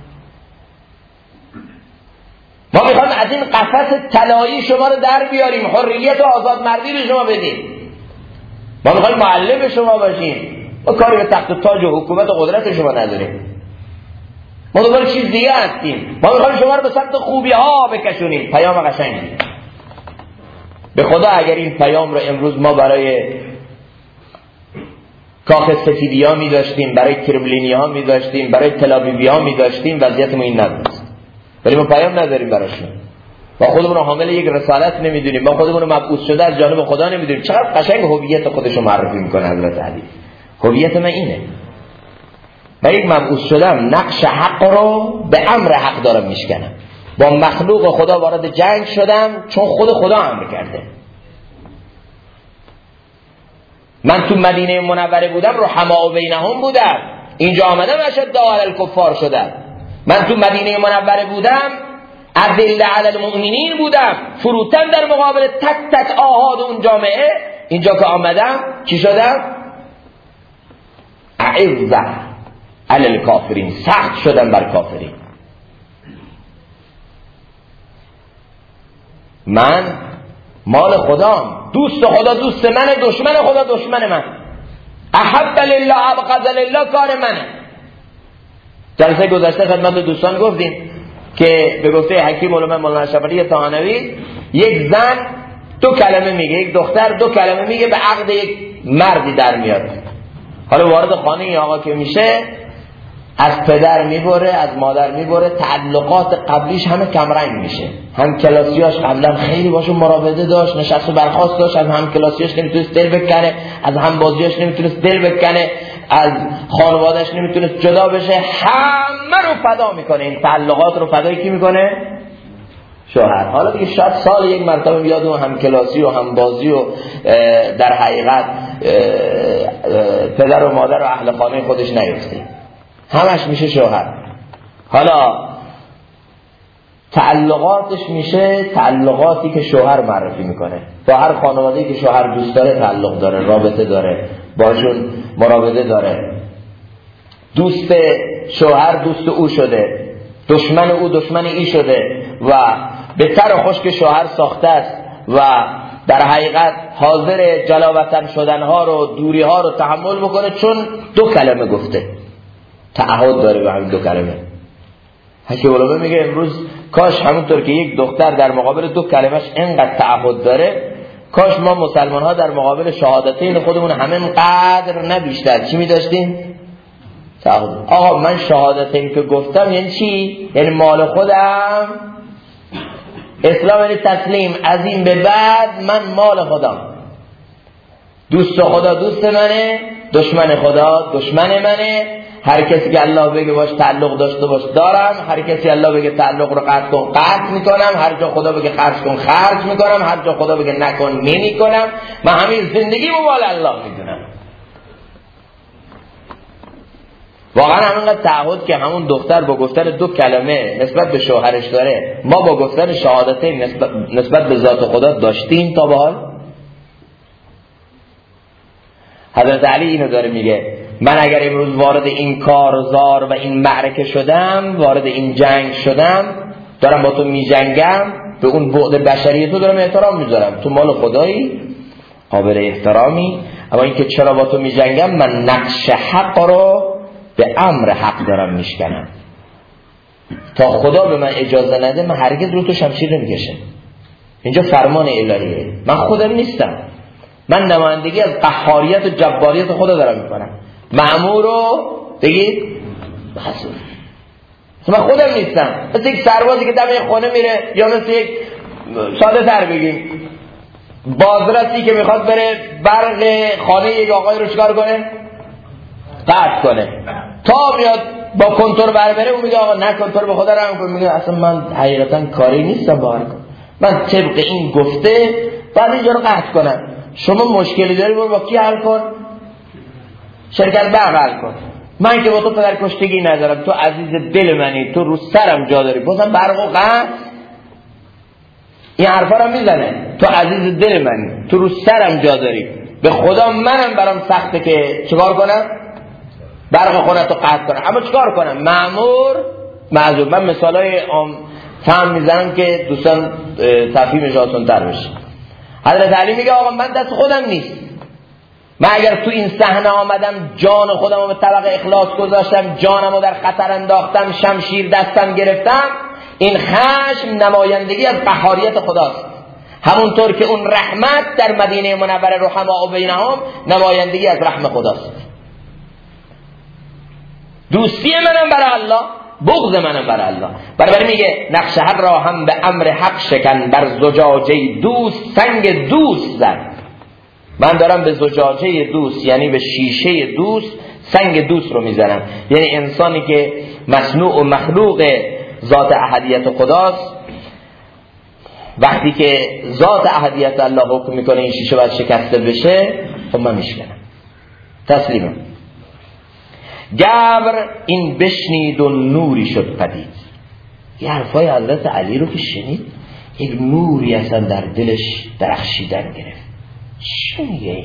ما میخوایم از این قفس طلایی شما رو در بیاریم، حریت و آزاد مردی رو شما بدیم، ما میخوایم معلم شما باشیم، ما کاری به تخت و تاج و حکومت و قدرت شما نداریم، ما دوباره چیز دیگه هستیم، ما میخوایم شما رو به سمت خوبی ها بکشونیم. پیام قشنگی. به خدا اگر این پیام رو امروز ما برای کاخ سفیدی ها می داشتیم، برای کرملینی ها می داشتیم، برای تل‌آویوی ها می داشتیم، وضعیت ما این نبود، ولی ما پیام نداریم براشون، ما خودمون رو حامل یک رسالت نمیدونیم، ما خودمون رو مبعوث شده از جانب خدا نمیدونیم. چقدر قشنگ هویت خودش رو معرفی میکنه حضرت علی. هویت من اینه، من یک مبعوث شدم، نقش حق رو به امر حق دارم میشکنم، با مخلوق خدا وارد جنگ شدم چون خود خدا امر کرده. من تو مدینه منوره بودم، رحماء بینهم بودم، اینجا آمدم اشد علی الکفار شدم. من تو مدینه منوره بودم، اذل علی المؤمنین بودم، فروتن در مقابل تک تک آحاد اون جامعه. اینجا که آمدم چی شدم؟ اعز علی الکافرین، سخت شدم بر کافرین. من مال خدام، دوست خدا دوست منه، دشمن خدا دشمن من، احب لله ابغض لله کار منه. جلسه گذشته خدمت دوستان گفتیم که به گفته حکیم علماء مولانا شفعی طحانوی، یک زن دو کلمه میگه، یک دختر دو کلمه میگه، به عقد یک مردی در میاد. حالا وارد خانه این آقا که میشه، از پدر میبره، از مادر میبره، تعلقات قبلیش همه کمرنگ میشه. هم کلاسیاش قبلا خیلی باشون مراوده داشت، نشست و برخاست داشت، از هم کلاسیاش نمیتونست دل بکنه، از هم بازیاش نمیتونست دل بکنه، از خانوادهش نمیتونست جدا بشه، همه رو فدا میکنه. این تعلقات رو فدای کی میکنه؟ شوهر. حالا دیگه شاید سال یک مرتبه بیاد و هم کلاسی و هم بازی و در حقیقت پدر و مادر و اهل خانه خودش نیفته، همش میشه شوهر. حالا تعلقاتش میشه تعلقاتی که شوهر معرفی میکنه. با هر خانواده‌ای که شوهر دوست داره تعلق داره، رابطه داره، باشون مراوده داره. دوست شوهر دوست او شده، دشمن او دشمن ای شده و به تر خوش که شوهر ساخته است و در حقیقت حاضر جلاوطن شدنها رو، دوریها رو تحمل بکنه، چون دو کلمه گفته، تعهد داره به همین دو کلمه. حکیم علماء میگه امروز کاش همونطور که یک دختر در مقابل دو کلمش اینقدر تعهد داره، کاش ما مسلمان ها در مقابل شهادتین خودمون همینقدر نه بیشتر چی میداشتیم؟ تعهد. آقا من شهادتین که گفتم یعنی چی؟ یعنی مال خودم، اسلام یعنی تسلیم، از این به بعد من مال خودم، دوست خدا دوست منه، دشمن خدا دشمن منه. هر کسی که الله بگه باش تعلق داشته باش دارم، هر کسی الله بگه تعلق رو قطع کن قطع میکنم، هر جا خدا بگه خرج کن خرج میکنم، هر جا خدا بگه نکن نمیکنم. من همین زندگی رو مال الله میدونم. واقعا همینقدر تعهد که همون دختر با گفتن دو کلمه نسبت به شوهرش داره، ما با گفتن شهادتین نسبت به ذات خدا داشتیم تا به حال؟ حضرت علی اینو داره میگه، من اگر امروز وارد این کارزار و این معرکه شدم، وارد این جنگ شدم، دارم با تو میجنگم، به اون بعد بشری تو دارم احترام میذارم، تو مال خدایی قابل احترامی، اما اینکه چرا با تو میجنگم، من نقش حق رو به امر حق دارم میشکنم. تا خدا به من اجازه نده من هرگز رو تو شمشیر نمیکشم. اینجا فرمان الهیه، من خودم نیستم، من نمایندگی از قهاریت و جباریت خدا دارم میکنم. مأمور رو بگید محصول، من خودم نیستم. مثل یک سربازی که دم خونه میره، یا مثل یک ساده تر بگیم بازرسی که میخواد بره برق خانه یک آقای رو چکار کنه؟ قطع کنه. تا میاد با کنتور بره اون میگه آقا نه کنتور به خدا رحم کن، میگه اصلا من حقیقتا کاری نیستم باور کن، من طبق این گفته بعد اینجا رو قطع کنم. شما مشکلی داری برو با کی حل کن؟ شرکت برق حل کن. من که با تو پدر کشتگی ندارم، تو عزیز دل منی، تو رو سرم جا داری، بازم برق و قطع این حرفا رو میزنه، تو عزیز دل منی، تو رو سرم جا داری، به خدا منم برام سخته که چیکار کنم؟ برق خونتو قطع کنم. اما چیکار کنم؟ مأمور معذور. من مثالای تام میزنم که دوستان تفهیمش آسان‌تر بشه. حضرت علی میگه آقا من دست خودم نیست، من اگر تو این صحنه آمدم جان خودم رو به طبق اخلاص گذاشتم، جانم رو در خطر انداختم، شمشیر دستم گرفتم، این خشم نمایندگی از قهاریت خداست. همونطور که اون رحمت در مدینه منوره رحماء بینهم نمایندگی از رحم خداست. دوستی منم برای الله، بغض منم برای الله. برای میگه نقش حق را هم به امر حق شکن، بر زجاجه دوست سنگ دوست زد. من دارم به زجاجه دوست یعنی به شیشه دوست سنگ دوست رو میزنم. یعنی انسانی که مصنوع و مخلوق ذات احدیت خداست، وقتی که ذات احدیت الله حکم میکنه این شیشه باید شکسته بشه، خب من میشکنم، تسلیمم. گبر این بشنید و نوری شد پدید. یه حرفای حضرت علی رو که شنید یک نوری اصلا در دلش درخشیدن گرفت. چی میگه؟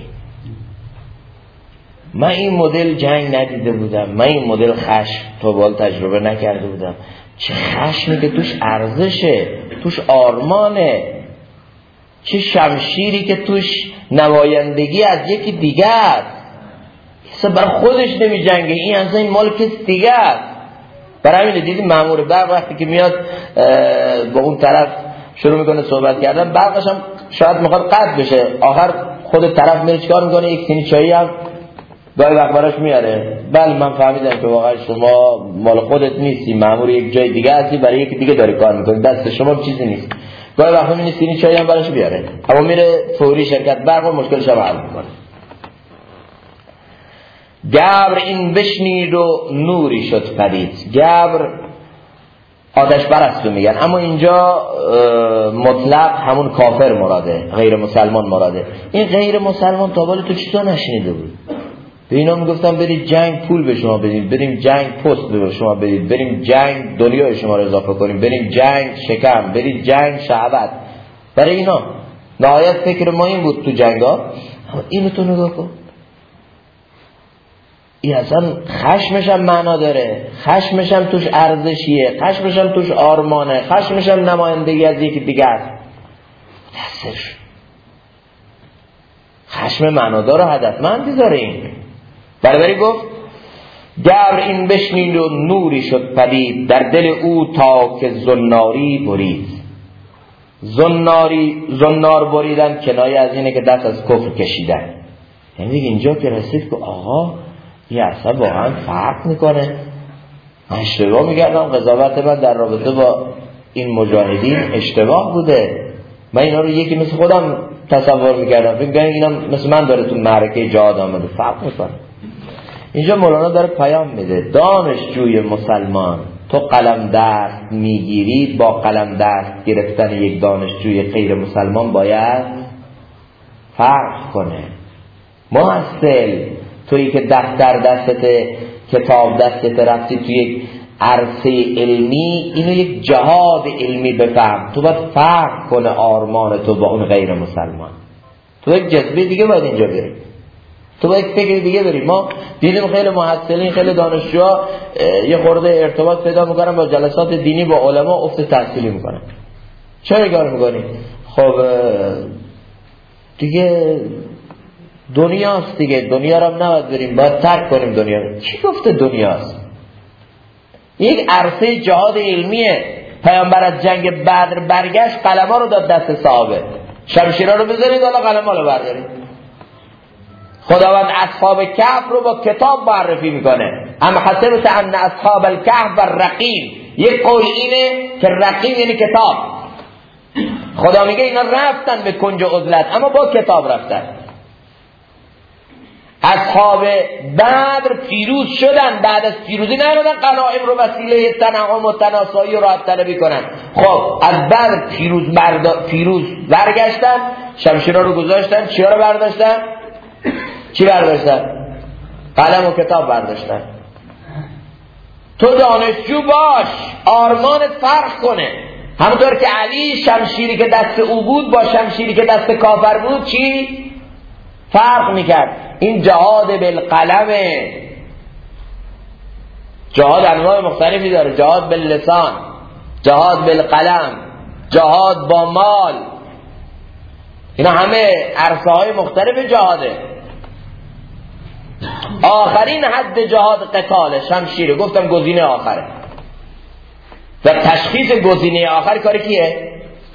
من این مدل جنگ ندیده بودم، من این مدل خشم تا بال تجربه نکرده بودم. چه خشمی که توش ارزشه، توش آرمانه، چه شمشیری که توش نمایندگی از یکی دیگه است. برای خودش نمی جنگه، این اصلا این مال کسی دیگه است. برای همین دیدیم مأمور برق وقتی که میاد با اون طرف شروع میکنه صحبت کردن، برقش هم شاید میخواد قطع بشه، آخر خود طرف میره چیکار میکنه؟ یک سینی چایی هم گاهی وقت براش میاره بله من فهمیدم که واقعا شما مال خودت نیستی، مأمور یک جای دیگه هستی، برای یک دیگه داری کار میکنی، دست شما چیزی نیست. گاهی وقت میبینی سینی چایی هم براش بیاره، اما میره فوری شرکت برق و مشکلش هم حل میکنه. گبر این بشنید و نوری شد پدید. گبر آتش پرستو میگن، اما اینجا مطلق همون کافر مراده، غیر مسلمان مراده. این غیر مسلمان تا بالا تو چطور نشنیده بود؟ به اینا میگفتن برید جنگ پول به شما بدیم، بریم جنگ پست به شما بدیم، بریم جنگ دنیای شما رو اضافه کنیم، بریم جنگ شکم، برید جنگ شهوت. برای اینا نهایت فکر ما این بود تو جنگا. اینو تو نگاه کن، این اصلا خشمش هم معنا داره، خشمش هم توش ارزشیه، خشمش هم توش آرمانه، خشمش هم نمایندگی از یکی دیگه است. دستش خشم معنادار و هدفمندی داره این. برابری گفت گبر این بشنید و نوری شد پدید، در دل او تا که زناری برید. زنار بریدن کنایه از اینه که دست از کفر کشیدن. یعنی دیگه اینجا که رسید که آقا این اصلا واقعا فرق میکنه. من اشتباه میگردم، قضاوت من در رابطه با این مجاهدین اشتباه بوده. من اینا رو یکی مثل خودم تصور میکردم، فکر می‌کردم اینا مثل من داره تو معرکه جهاد آمده. فرق میکنه. اینجا مولانا داره پیام میده دانشجوی مسلمان، تو قلم دست میگیری، با قلم دست گرفتن یک دانشجوی غیر مسلمان باید فرق کنه. محصل تویی که دفتر دستت، کتاب دستت، رفتی توی یک عرصه علمی، اینو یک جهاد علمی بفهم. تو باید فرق کنه آرمان تو با اون غیر مسلمان. تو یک جذبه دیگه باید اینجا بری، تو باید فکر دیگه بری. ما دیدیم خیلی محصلین، خیلی دانشجوها یه خورده ارتباط پیدا میکنن با جلسات دینی، با علما افت تحصیلی میکنن. چرا کار میکنی؟ خب دیگه دنیاست دیگه، دنیا رو هم نباید بریم، باید ترک کنیم دنیا رو. کی گفته دنیاست؟ یک عرصه جهاد علمیه. پیامبر از جنگ بدر برگشت، قلم‌ها رو داد دست صحابه، شمشیرها رو بذارید حالا قلم‌ها رو بردارید. خداوند اصحاب کهف رو با کتاب معرفی میکنه. ام حسبت ان اصحاب الکهف والرقیم. یک قول اینه که رقیم یعنی کتاب. خدا میگه اینا رفتن به کنج عزلت اما با کتاب رفتن. اصحاب بدر پیروز شدن، بعد از پیروزی نیامدن غنایم رو وسیله تنعم و تناسایی و راحت طلبی کنن. خب از بدر پیروز برگشتن، شمشیرها رو گذاشتن، چیا رو برداشتن؟ چی برداشتن؟ قلم و کتاب برداشتن. تو دانشجو باش، آرمانت فرق کنه. همونطور که علی شمشیری که دست او بود با شمشیری که دست کافر بود چی؟ فرق میکرد. این جهاد بالقلمه. جهاد انواع مختلفی داره، جهاد باللسان، جهاد بالقلم، جهاد با مال. اینا همه عرصه های مختلف جهاده. آخرین حد جهاد قتاله، شمشیره. گفتم گزینه آخره و تشخیص گزینه آخر کار کیه؟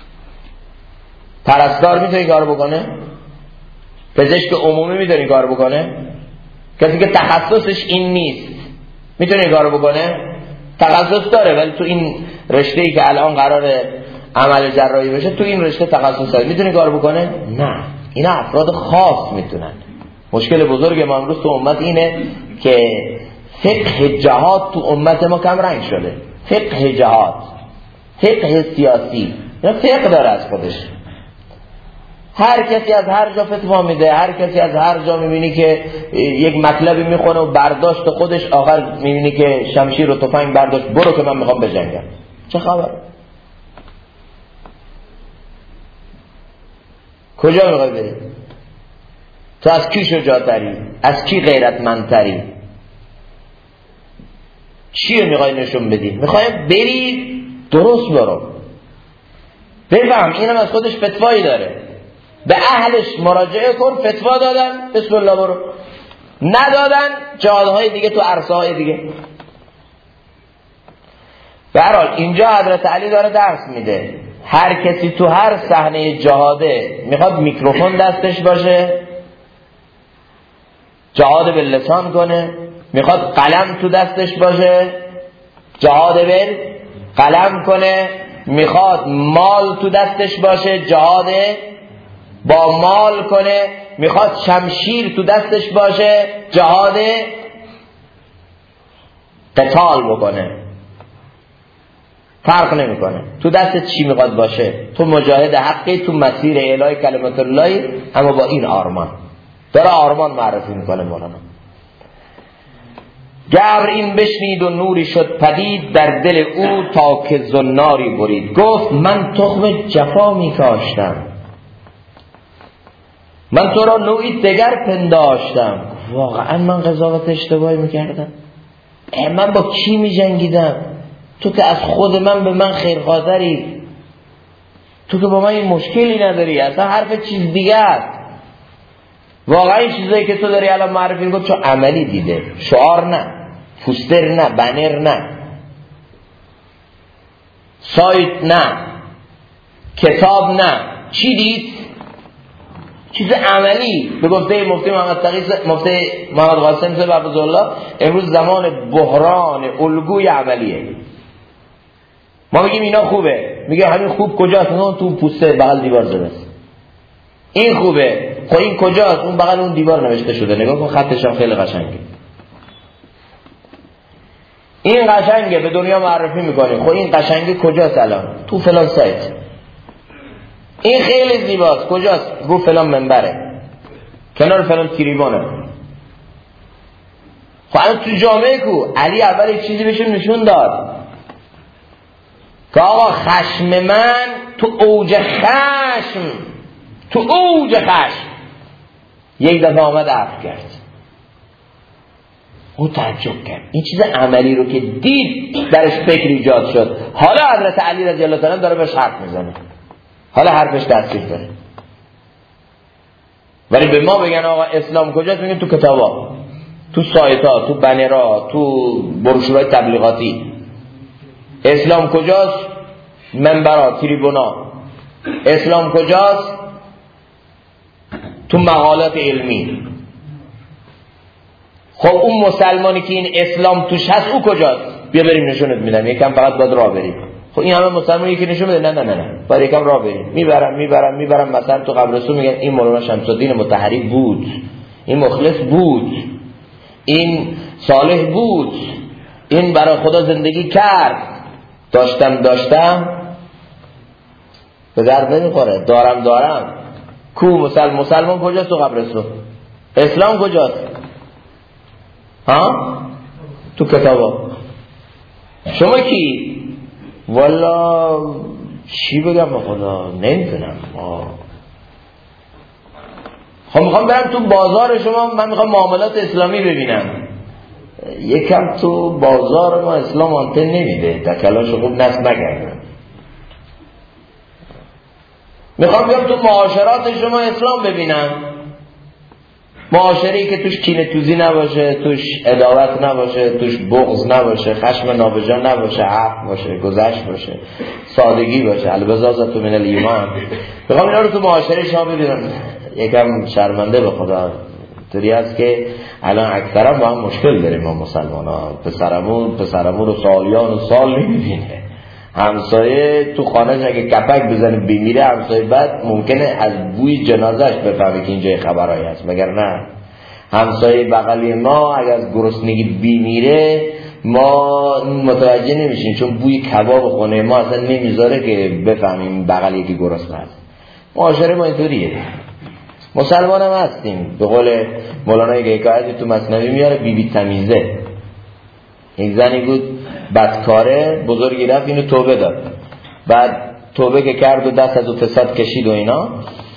پرستار میتونه این کار بکنه؟ پزشک عمومی میتونه این کار بکنه؟ کسی که تخصصش این نیست میتونه این کار بکنه؟ تخصص داره ولی تو این رشته‌ای که الان قراره عمل جراحی بشه تو این رشته تخصص داره، میتونه این کار بکنه؟ نه، اینا افراد خاص میتونن. مشکل بزرگ ما امروز تو امت اینه که فقه جهاد تو امت ما کم رنگ شده. فقه جهاد، فقه سیاسی، اینا فقه داره از خودش. هر کسی از هر جا فتوا میده، هر کسی از هر جا میبینی که یک مطلبی میخونه و برداشت خودش، آخر میبینی که شمشیر و تفنگ برداشت، برو که من میخوام بجنگم. چه خبر؟ کجا میخوای بری؟ تو از کی شجاع‌تری؟ از کی غیرتمندتری؟ چی رو میخوای نشون بدی؟ میخوای بری درست برو، بفهم اینم از خودش فتوایی داره، به اهلش مراجعه کن، فتوا دادن بسم الله برو، ندادن جهادهای دیگه تو عرصه‌های دیگه. به هر حال اینجا حضرت علی داره درس میده. هر کسی تو هر صحنه جهاده میخواد میکروفون دستش باشه، جهاد باللسان کنه، میخواد قلم تو دستش باشه جهاد بالقلم کنه، میخواد مال تو دستش باشه جهاد با مال کنه، میخواد شمشیر تو دستش باشه جهاد قتال بکنه. فرق نمیکنه تو دستت چی میخواد باشه، تو مجاهد حقی، تو مسیر اعلای کلمت الله، اما با این آرمان. داره آرمان معرفی میکنه مولانا. گبر این بشنید و نوری شد پدید، در دل او تا که زناری برید. گفت من تخم جفا میکاشتم، من تو را نوعی دگر پنداشتم. واقعا من قضاوت اشتباهی میکردم؟ من با کی میجنگیدم؟ تو که از خود من به من خیرخواه‌تری، تو که با من این مشکلی نداری، اصلا حرف چیز دیگه است. واقعا این چیزایی که تو داری الان معرفی میکنی چون عملی دیده، شعار نه، پوستر نه، بنر نه، سایت نه، کتاب نه، چی دید؟ چیز عملی. به گفته مفتی محمد قاسم صاحب عبدالله، امروز زمان بحران الگوی عملیه. ما میگیم اینا خوبه، میگه همین خوب کجاست؟ اون تو پوسته بغل دیوار زده. این خوبه، خب این کجاست؟ اون بغل اون دیوار نوشته شده، نگاه کن خطش هم خیلی قشنگه. این قشنگه، به دنیا معرفی میکنه. خب این قشنگه کجاست الان؟ تو فلان سایت. این خیلی زیباست، کجاست؟ رو فلان منبره، کنار فلان تریبونه. خب الان تو جامعه کو علی اول یک چیزی بشه نشون داد که آقا خشم من تو اوج خشم، تو اوج خشم یک دفعه آمد عفو کرد. او تعجب کرد، این چیز عملی رو که دید درش فکر ایجاد شد. حالا حضرت علی رضی الله تعالی داره بهش حرف میزنه، حالا حرفش تاثیر داره. ولی به ما بگن آقا اسلام کجاست؟ میگن تو کتابا، تو سایتا، تو بنرها، تو بروشورهای تبلیغاتی. اسلام کجاست؟ منبرها، تریبونا. اسلام کجاست؟ تو مقالات علمی. خب اون مسلمانی که این اسلام توش هست او کجاست؟ بیا بریم نشونت میدم، یکم فقط باید راه بریم. خب این همه مسلمانی که نشون میده نه باید یکم راه بریم. میبرم مثلا تو قبرستون میگن این مولانا شمس الدین مطهری بود، این مخلص بود، این صالح بود، این برای خدا زندگی کرد. داشتم به درد نمیخوره. دارم کو مسلمان کجاست تو قبرستون؟ اسلام کجاست؟ ها؟ تو کتابا. شما کی؟ والا چی بگم به خدا نمیدونم. خب میخوام برم تو بازار شما، من میخوام معاملات اسلامی ببینم. یکم تو بازار ما اسلام آنتن نمیده، دکلاشو خوب نصب نگردم. میخوام بیام تو معاشرات شما اسلام ببینم، معاشره‌ای که توش کینه توزی نباشه، توش عداوت نباشه، توش بغض نباشه، خشم نابجا نباشه، عفو باشه، گذشت باشه، سادگی باشه، البزازة من الایمان. میخوام اینا رو تو معاشره شما ببینم. یکم شرمنده به خدا طوری هست که الان اکثرا با هم مشکل داریم ما مسلمان ها. پسرمون رو سالیان و سال نمیبینه. همسایه تو خانهش اگه کپک بزنه بمیره، همسایه بعد ممکنه از بوی جنازهش بفهمه که اینجای خبرایی هست، مگر نه همسایه بغلی ما اگه از گرسنگی بمیره ما متوجه نمیشیم، چون بوی کباب خونه ما اصلا نمیذاره که بفهمیم بغلی که گرسنه است. معاشره ما اینطوریه. مسلمان هم هستیم. به قول مولانا که حکایتی تو مثنوی میاره، بی تمیزه. یک زنی بود بدکاره، بزرگی رفت اینو توبه داد. بعد توبه که کرد و دست از او فساد کشید و اینا،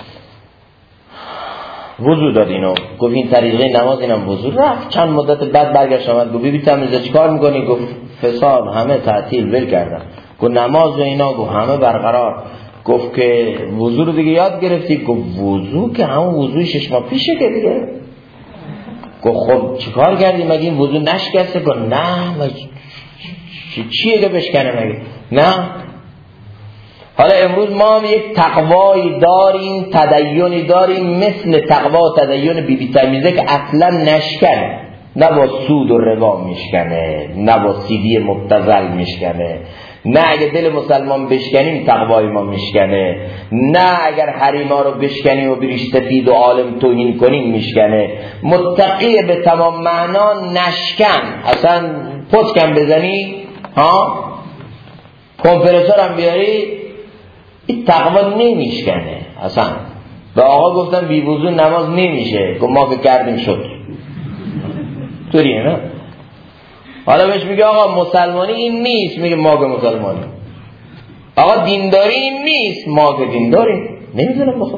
وضو داد اینو، گفت این طریقه نماز، اینم وضو. رفت چند مدت بعد برگشت آمد، گفت بی تمیزه چیکار میکنی؟ گفت فساد، همه تعطیل ول کردن. گفت نماز و اینا؟ گفت همه برقرار. گفت که وضو رو دیگه یاد گرفتی؟ گفت وضو که همون وضوی 6 ماه پیشه که دیگه. گفت خب چیکار کردی؟ مگه این وضو نشکسته؟ گفت نه چیه که بشکنه مگه؟ نه. حالا امروز ما هم یک تقوایی داریم، تدیونی داریم مثل تقوا و تدیون بی بی تمیزه که اصلا نشکنه، نه با سود و ربا میشکنه، نه با سیدی مبتذل میشکنه، نه اگه دل مسلمان بشکنیم تقوای ما میشکنه، نه اگر حریما رو بشکنیم و بریش سفید و عالم توهین کنیم میشکنه. متقی به تمام معنا نشکن، اصلا پتکم بزنی ها کمپرسور هم بیاری این تقوا نمیشکنه اصلا. به آقا گفتم بی وضو نماز نمیشه، گفت ما که کردیم شد طوریه نه. حالا بهش میگه آقا مسلمانی این نیست، میگه ما که مسلمانی. آقا دینداری این نیست، ما که دینداری. نمیدونم بخدا.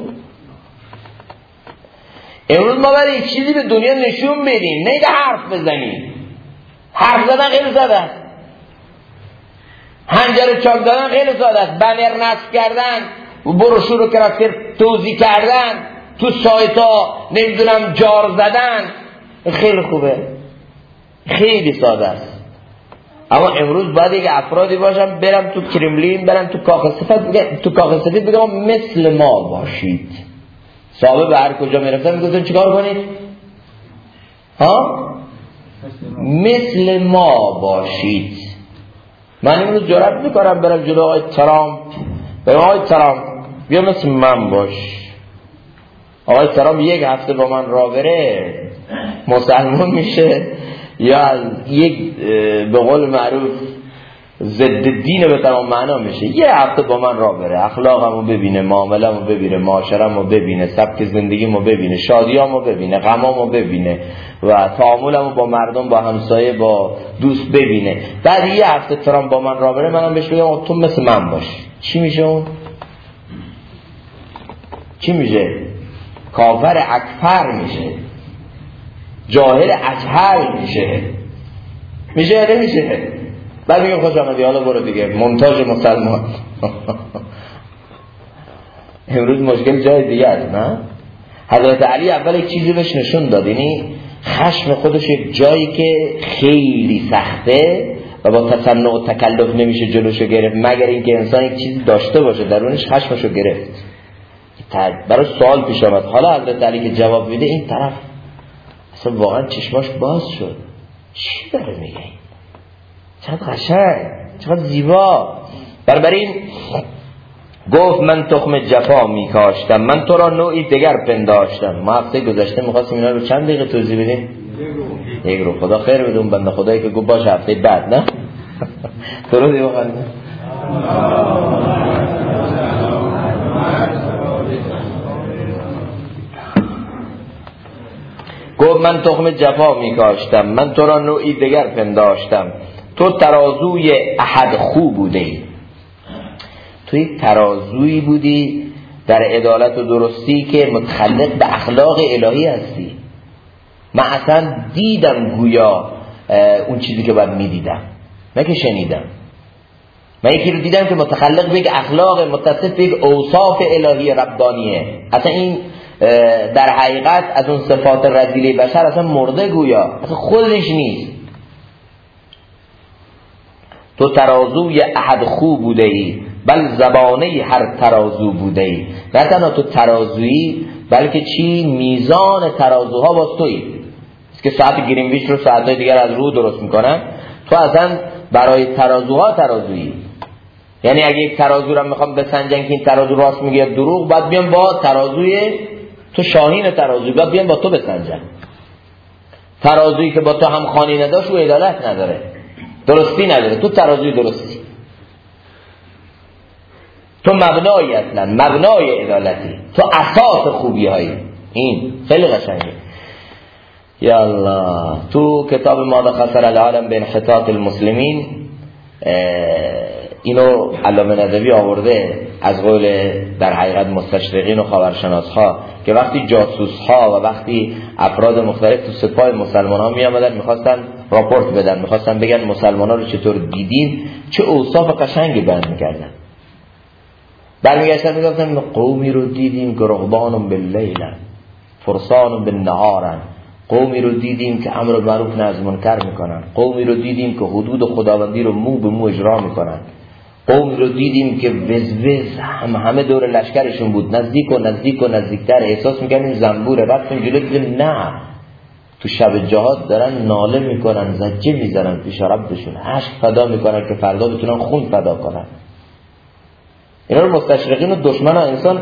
امروز ما باید یک چیزی به دنیا نشون بدیم، نه که حرف بزنیم. حرف زدن خیلی ساده است، هنجر چاک زدن خیلی ساده است، بنر نصب کردن و بروشور و کرافتر توزیع کردن، تو سایت ها نمیدونم جار زدن خیلی خوبه، خیلی ساده است. اما امروز باید یک افرادی باشم برم تو کرملین، برم تو کاخ سفید بگم مثل ما باشید. صاحب به هر کجا میرفتن میگفتن چیکار کنید؟ ها؟ مثل ما باشید. من امروز جرأت میکنم برم جلو آقای ترامپ بگم آقای ترامپ بیا مثل من باش. آقای ترامپ یک هفته با من راه بره مسلمان میشه یا یک به قول معروف ضد دین به تمام معنا میشه. یه هفته با من راه بره، اخلاقمو ببینه، معامله‌مو ببینه، معاشره‌مو ببینه، سبک زندگیمو ببینه، شادیامو ببینه، غمامو ببینه و تعاملمو با مردم، با همسایه، با دوست ببینه. بعد یه هفته ترامپ با من راه بره، منم بهش بگم تو مثل من باش. چی میشه اون؟ چی میشه؟ کافر اکفر میشه، جاهل اجهل میشه یا نمیشه؟ بعد میگم خوش آمدی حالا برو دیگه منتاج مسلمان. امروز مشکل جای دیگه است نه؟ حضرت علی اول یک چیزی بهش نشون داد، یعنی خشم خودش یک جایی که خیلی سخته و با تصنع و تکلف نمیشه جلوشو گرفت مگر اینکه انسان یک چیزی داشته باشه درونش، خشمشو گرفت. برای سوال پیش آمد. حالا حضرت علی که جواب میده این طرف اصلا واقعا چشماش باز شد. چی داره میگه؟ چقدر قشنگ، چقدر زیبا. بربرین گفت من تخم جفا میکاشتم، من تو را نوعی دگر پنداشتم. ما هفته گذشته میخواستیم اینا رو چند دقیقه توضیح بدیم؟ یک رو. خدا خیر بده اون بنده خدایی که گفت باشه هفته بعد نه؟ درودی بخوانیم. گفت من تخم جفا میکاشتم، من تو را نوعی دگر پنداشتم. تو ترازوی احد خو بودی، تو یک ترازوی بودی در عدالت و درستی که متخلق به اخلاق الهی هستی. من اصلا دیدم گویا اون چیزی که باید میدیدم، نه که شنیدم. من یکی رو دیدم که متخلق به یک اخلاق، متصف به یک اوصاف الهی ربانیه. اصلا این در حقیقت از اون صفات رذیله بشر اصلا مرده گویا، اصلا خودش نیست. تو ترازوی احد خو بوده ای، بل زبانه هر ترازو بوده ای. نه تنها تو ترازویی بلکه چی؟ میزان ترازوها باز تویی. است که ساعت گرینویچ رو ساعتهای دیگر از رو درست میکنن، تو اصلا برای ترازوها ترازویی. یعنی اگه یک ترازو رو میخوام بسنجن که این ترازو راست میگه یا دروغ، بعد بیان با ترازوی تو شاهین ترازوی بعد بیان با تو بسنجن. ترازویی که با تو هم خانی نداشت و عدالت نداره، درستی نداره. تو ترازوی درستی، تو مبنای اصلا مبنای عدالتی، تو اساس خوبی هایی. این خیلی قشنگه. یا الله، تو کتاب ماذا خسر العالم بانحطاط المسلمین اینو علامه ندوی آورده از قول در حقیقت مستشرقین و خاورشناس ها که وقتی جاسوس ها و وقتی افراد مختلف تو سپاه مسلمان ها می آمدن میخواستن راپورت بدن، میخواستن بگن مسلمان ها رو چطور دیدین، چه اوصاف قشنگی بیان میکردن. برمیگشتن میگفتن قومی رو دیدیم که رهبان باللیل فرسان بالنهار، قومی رو دیدیم که امر معروف نهی از منکر میکنن، قومی رو دیدیم که حدود خداوندی رو مو به مو اجرا میکنن، قوم رو دیدیم که وز همه دور لشکرشون بود، نزدیک و نزدیکتر، احساس میکنیم زنبوره. رفتیم جلو دیدیم نه، تو شب جهاد دارن ناله میکنن، زجه میزنن پیش ربشون، عشق فدا میکنن که فردا بتونن خون فدا کنن. اینا رو مستشرقین و دشمن ها، انسان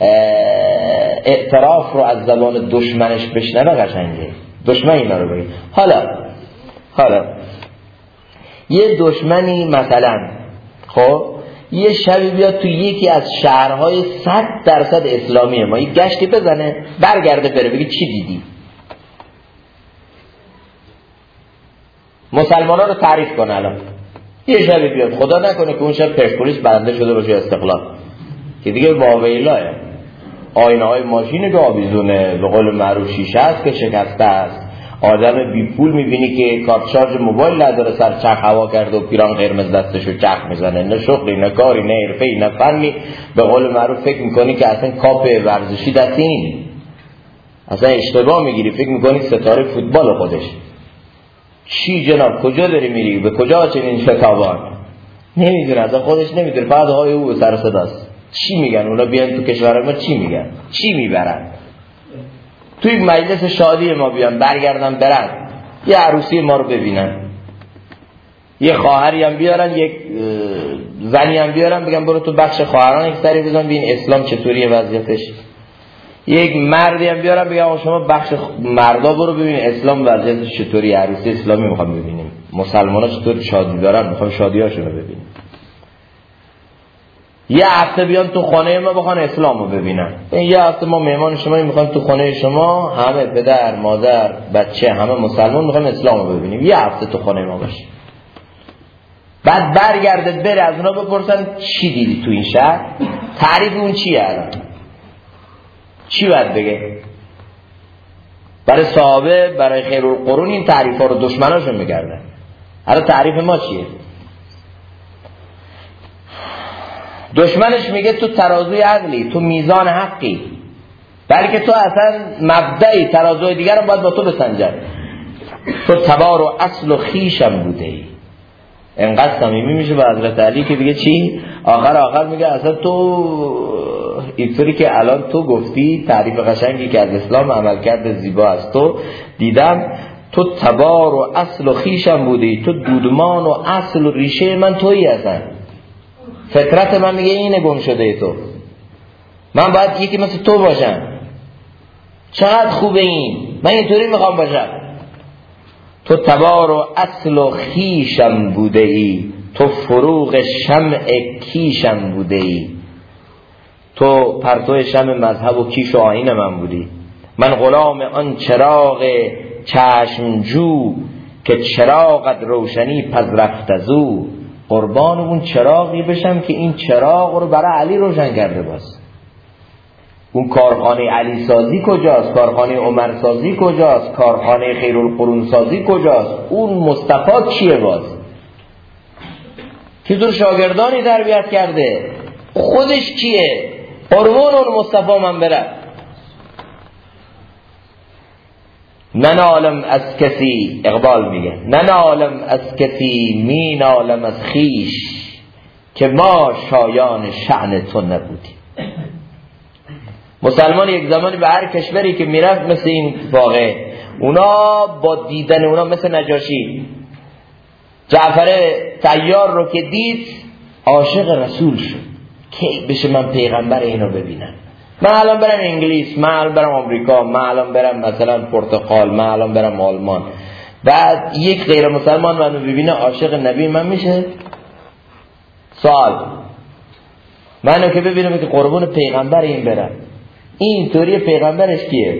اعتراف رو از زبان دشمنش بشنوه قشنگه، دشمن اینا رو بگه. حالا یه دشمنی مثلا خب یه شبی بیاد تو یکی از شهرهای 100% اسلامیه ما، یه گشتی بزنه برگرده بره بگه چی دیدی؟ مسلمان ها رو تعریف کنه. الان یه شبی بیاد، خدا نکنه که اون شب پرسپولیس برنده شده باشه استقلال، که دیگه واویلاه، آینه های ماشین که آویزونه، به قول معروف شیشه است که شکسته است، آدم بی پول میبینی که کارت شارژ موبایل نداره، سر چرخ هوا کرده و پیران قرمز دستشو چرخ میزنه، نه شغلی نه کاری نه حرفه‌ای نه فنی، به قول معروف فکر میکنی که اصلا کاپ ورزشی دست این، اصلا اشتباه میگیری، فکر میکنی ستاره فوتبال خودش. چی جناب کجا داری میری؟ به کجا چنین شتابان؟ نمیدونه، اصلا خودش نمیدونه، فقط های او به سر صداست. چی میگن اونا بیان تو کشور ما؟ چی میگن؟ چی میبرن؟ توی مجلس شادی ما بیان برگردن برن، یه عروسی ما رو ببینن، یه خواهری هم بیارن، یک زنی هم بیارن، بگن برو تو بخش خواهران یک سری بزن ببین اسلام چطوریه وضعیتش. یک مردی هم بیارن بگن شما بخش مردا برو ببین اسلام وضعیتش چطوریه، عروسی اسلامی میخوام ببینیم، مسلمانا چطور شادی دارن میخوام شادیاشونو ببینیم. یه هفته بیان تو خانه ما بخوان اسلام رو ببینن، یه هفته ما مهمان شما میخوایم تو خانه شما، همه پدر مادر بچه همه مسلمان میخوایم اسلام رو ببینیم، یه هفته تو خانه ما باشه. بعد برگرده بره از اونا بپرسن چی دیدی تو این شهر؟ تعریف اون چیه؟ الان چی باید بگه؟ برای صحابه، برای خیرالقرون این تعریف ها رو دشمناشون میگردن. الان تعریف ما چیه؟ دشمنش میگه تو ترازوی عدلی، تو میزان حقی، بلکه تو اصلا مبدعی، ترازوی دیگر رو باید با تو بسنجن. تو تبار و اصل و خیشم بوده ای. انقدر صمیمی میشه با حضرت علی که دیگه چی؟ آخر میگه اصلا تو اینطوری که الان تو گفتی، تعریف قشنگی که از اسلام عمل کرده زیبا است، تو دیدم تو تبار و اصل و خیشم بوده ای، تو دودمان و اصل و ریشه من تویی، اصلا فطرت من میگه اینه گم شده ای تو، من باید یکی مثل تو باشم. چقدر خوبه این، من اینطوری میخوام باشم. تو تبار و اصل و خیشم بوده ای، تو فروغ شمع کیشم بوده ای، تو پرتو شمع مذهب و کیش و آیین من بودی. من غلام آن چراغ چشم جو، که چراغت روشنی پس رفت از او. قربان اون چراغی بشم که این چراغ رو برای علی روشن کرده باز. اون کارخانه علی سازی کجاست؟ کارخانه عمر سازی کجاست؟ کارخانه خیرالقرون سازی کجاست؟ اون مصطفی کیه باز؟ که دور شاگردانی تربیت کرده، خودش کیه؟ قربان اون مصطفی من برم. ننالم از کسی، اقبال میگه ننالم از کسی، می نالم از خیش، که ما شایان شأن تو نبودیم. مسلمان یک زمانی به هر کشوری که میرفت مثل این واقعه، اونا با دیدن اونا مثل نجاشی، جعفر طیار رو که دید عاشق رسول شد، کی بشه من پیغمبر اینو ببینم. من الان برم انگلیس، من الان برم آمریکا، من الان برم مثلا پرتغال، من الان برم آلمان، بعد یک غیر مسلمان منو ببینه عاشق نبی من میشه؟ سوال منو که ببینم که قربون پیغمبر این برم، این طوری پیغمبرش کیه؟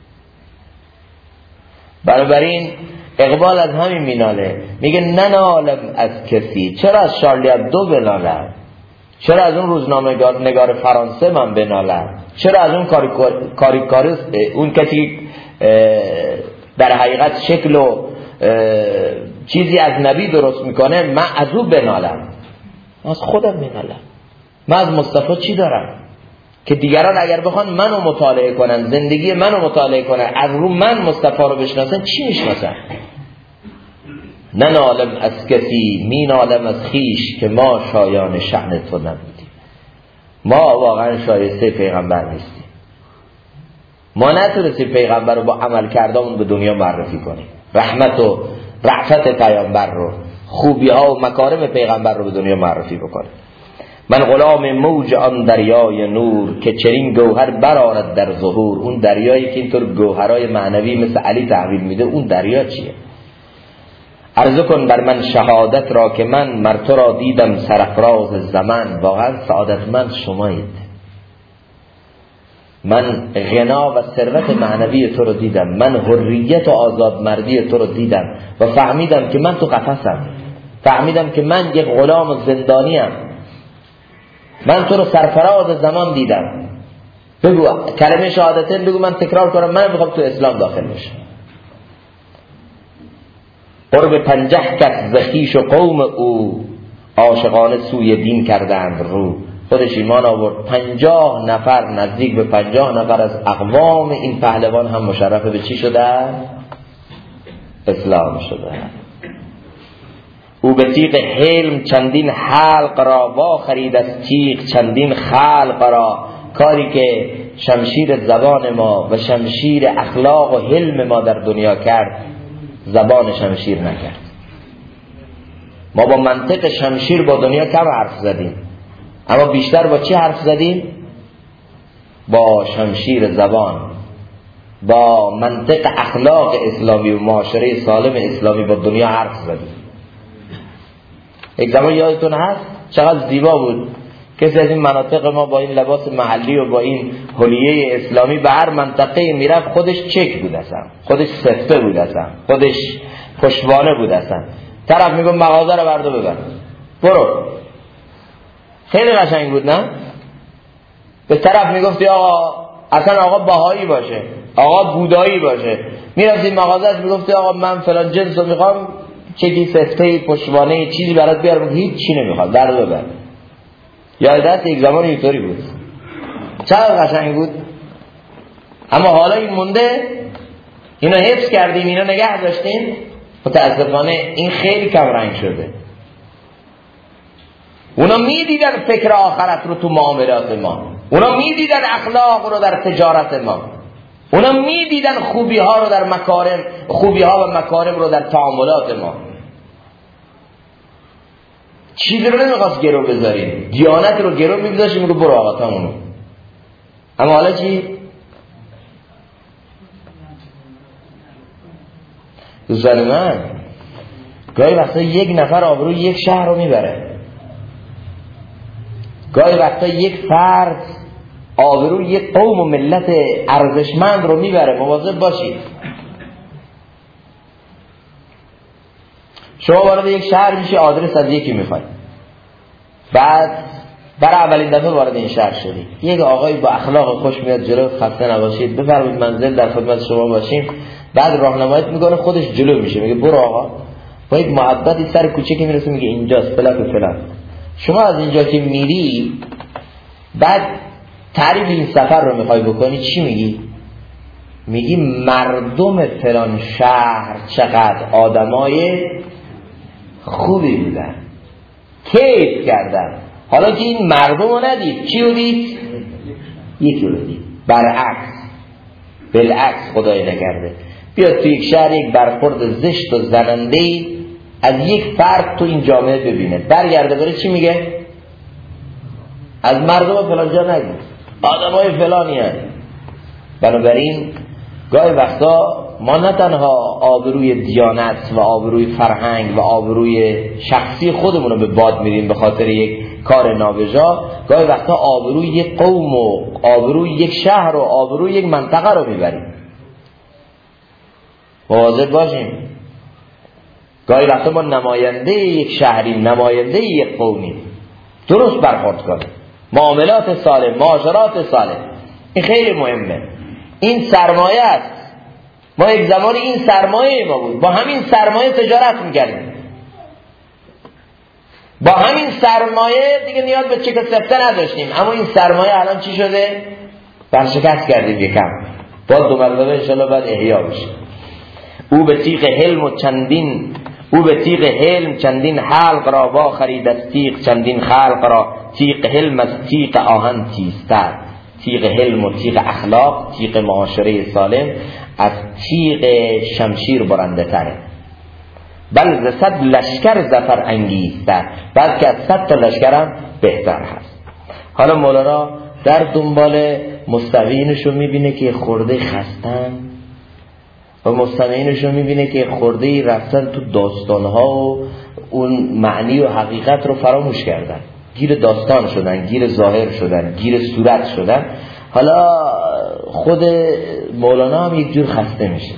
بنابراین اقبال از همین میناله، میگه ننالم از کسی. چرا از شارلی ابدو بنالم؟ چرا از اون روزنامه نگار فرانسه من بنالم؟ چرا از اون کاریکاریست، اون کسی در حقیقت شکل و چیزی از نبی درست میکنه، من از او بنالم؟ از خودم بنالم. من از مصطفی چی دارم که دیگران اگر بخوان منو مطالعه کنن، زندگی منو مطالعه کنن، از رو من مصطفی رو بشناسن، چی میشناسن؟ ننالم از کسی می نالم از خیش که ما شایان شأن تو نبودیم. ما واقعا شایسته پیغمبر نیستیم. ما نتونستیم پیغمبر رو با عمل کردامون به دنیا معرفی کنیم، رحمت و رأفت پیغمبر رو، خوبی ها و مکارم پیغمبر رو به دنیا معرفی بکنیم. من غلام موج آن دریای نور که چنین گوهر برآرد در ظهور. اون دریایی که اینطور گوهرای معنوی مثل علی تحویل میده، اون دریا چیه؟ عرض کن بر من شهادت را که من مر تو را دیدم سرافراز زمان. واقعا سعادتمند شمایید. من غنا و ثروت معنوی تو رو دیدم، من حریت و آزادمردی تو رو دیدم و فهمیدم که من تو قفسم، فهمیدم که من یک غلام زندانیم. من تو رو سرفراز زمان دیدم. بگو کلمه شهادتین، بگو من تکرار کنم، من میخوام تو اسلام داخل بشم. قرب 50 کس زخیش و قوم او عاشقانه سوی دین کردند رو. خودش ایمان آورد. 50 نفر، نزدیک به 50 نفر از اقوام این پهلوان هم مشرفه به چی شده؟ اسلام شده. او به تیغ حلم چندین حلق را وا خرید از تیغ چندین خلق را. کاری که شمشیر زبان ما و شمشیر اخلاق و حلم ما در دنیا کرد، زبان شمشیر نکرد. ما با منطق شمشیر با دنیا کم حرف زدیم، اما بیشتر با چی حرف زدیم؟ با شمشیر زبان، با منطق اخلاق اسلامی و معاشره سالم اسلامی با دنیا حرف زدیم. یک زمان یادتون هست چقدر زیبا بود کسی از این مناطق ما با این لباس محلی و با این حلیه اسلامی به هر منطقه میرفت، خودش چک بود اصلا، خودش سفته بود اصلا، خودش پشتوانه بود اصلا. طرف میگم مغازه رو بردو ببر، برو. خیلی قشنگ بود نه؟ به طرف میگفتی آقا اصلا آقا بهایی باشه، آقا بودایی باشه، میرفتی مغازهش میگفتی آقا من فلان جنس رو میخوام، چکی سفته پشتوانه چیزی برات بیارم، هیچ چی نمیخواد، بردو ببر. یادت یک زمان اینطوری بود، چقدر قشنگ بود. اما حالا این مونده، اینا حفظ کردیم، اینا نگه داشتیم، متاسفانه این خیلی کم رنگ شده. اونا میدیدن فکر آخرت رو تو معاملات ما، اونا میدیدن اخلاق رو در تجارت ما، اونا میدیدن خوبی ها رو در مکارم، خوبی ها و مکارم رو در تعاملات ما. چیزی رو نمیخواست گرو بذاریم، دیانت رو گرو میبذاشیم، میگو برو آقا تامونو. اما حالا چی؟ دوستان من گاهی وقتا یک نفر آبروی یک شهر رو میبره، گاهی وقتا یک فرد آبروی یک قوم و ملت ارزشمند رو میبره. مواظب باشید. شما وارد یک شهر میشی، آدرس از یکی میخوای، بعد برای اولین دفعه وارد این شهر شدی، یک آقای با اخلاق خوش میاد جلو، خسته نباشید بفرمایید منزل در خدمت شما باشیم، بعد راهنماییت میکنه، خودش جلو میشه، میگه برو آقا، با یک محبتی سر کوچه که میرسه میگه اینجاست فلان و فلان. شما از اینجا که میری، بعد تعریف این سفر رو میخوای بکنی، چی میگی؟ میگی مردم فلان شهر چقدر آدمای خوبی بودن، کیف کردن. حالا که این مردم رو ندید، چی رو دید؟ یکی رو دید. برعکس، بالعکس خدای نکرده بیاد تو یک شهر یک برخورد زشت و زننده‌ای از یک فرد تو این جامعه ببینه، برگرده بره چی میگه؟ از مردم فلان جا نگید، آدمای فلانی هست. بنابراین گاهی وقتا ما نه تنها آبروی دیانت و آبروی فرهنگ و آبروی شخصی خودمون رو به باد میدیم به خاطر یک کار نابجا، گاهی وقتا آبروی یک قوم و آبروی یک شهر و آبروی یک منطقه رو میبریم. مواظب باشیم. گاهی وقتا ما نماینده یک شهریم، نماینده یک قومیم، درست برخورد کنیم، معاملات سالم، معاشرات سالم، این خیلی مهمه. این سرمایه است. ما یک زمانی این سرمایه ما بود، با همین سرمایه تجارت میکردیم، با همین سرمایه دیگه نیاز به چک سفته نداشتیم. اما این سرمایه الان چی شده؟ برشکست کردیم یکم، باز دو مرتبه انشالله باید احیا بشه. او به تیغ حلم و چندین او به تیغ حلم چندین حلق را وا خرید از تیغ چندین خلق را. تیغ حلم از تیغ آهن تیزتر. تیغ حلم و تیغ اخلاق، تیغ معاشره سالم از تیغ شمشیر برنده تره. بل ز 100 لشکر ظفر انگیزتر، بلکه از 100 تا لشکرم بهتر هست. حالا مولانا در دنبال مستمعینشو میبینه که خورده خستن و مستمعینشو میبینه که خورده رفتن تو داستانها و اون معنی و حقیقت رو فراموش کردن، گیر داستان شدن، گیر ظاهر شدن، گیر صورت شدن. حالا خود مولانا هم یک جور خسته میشه،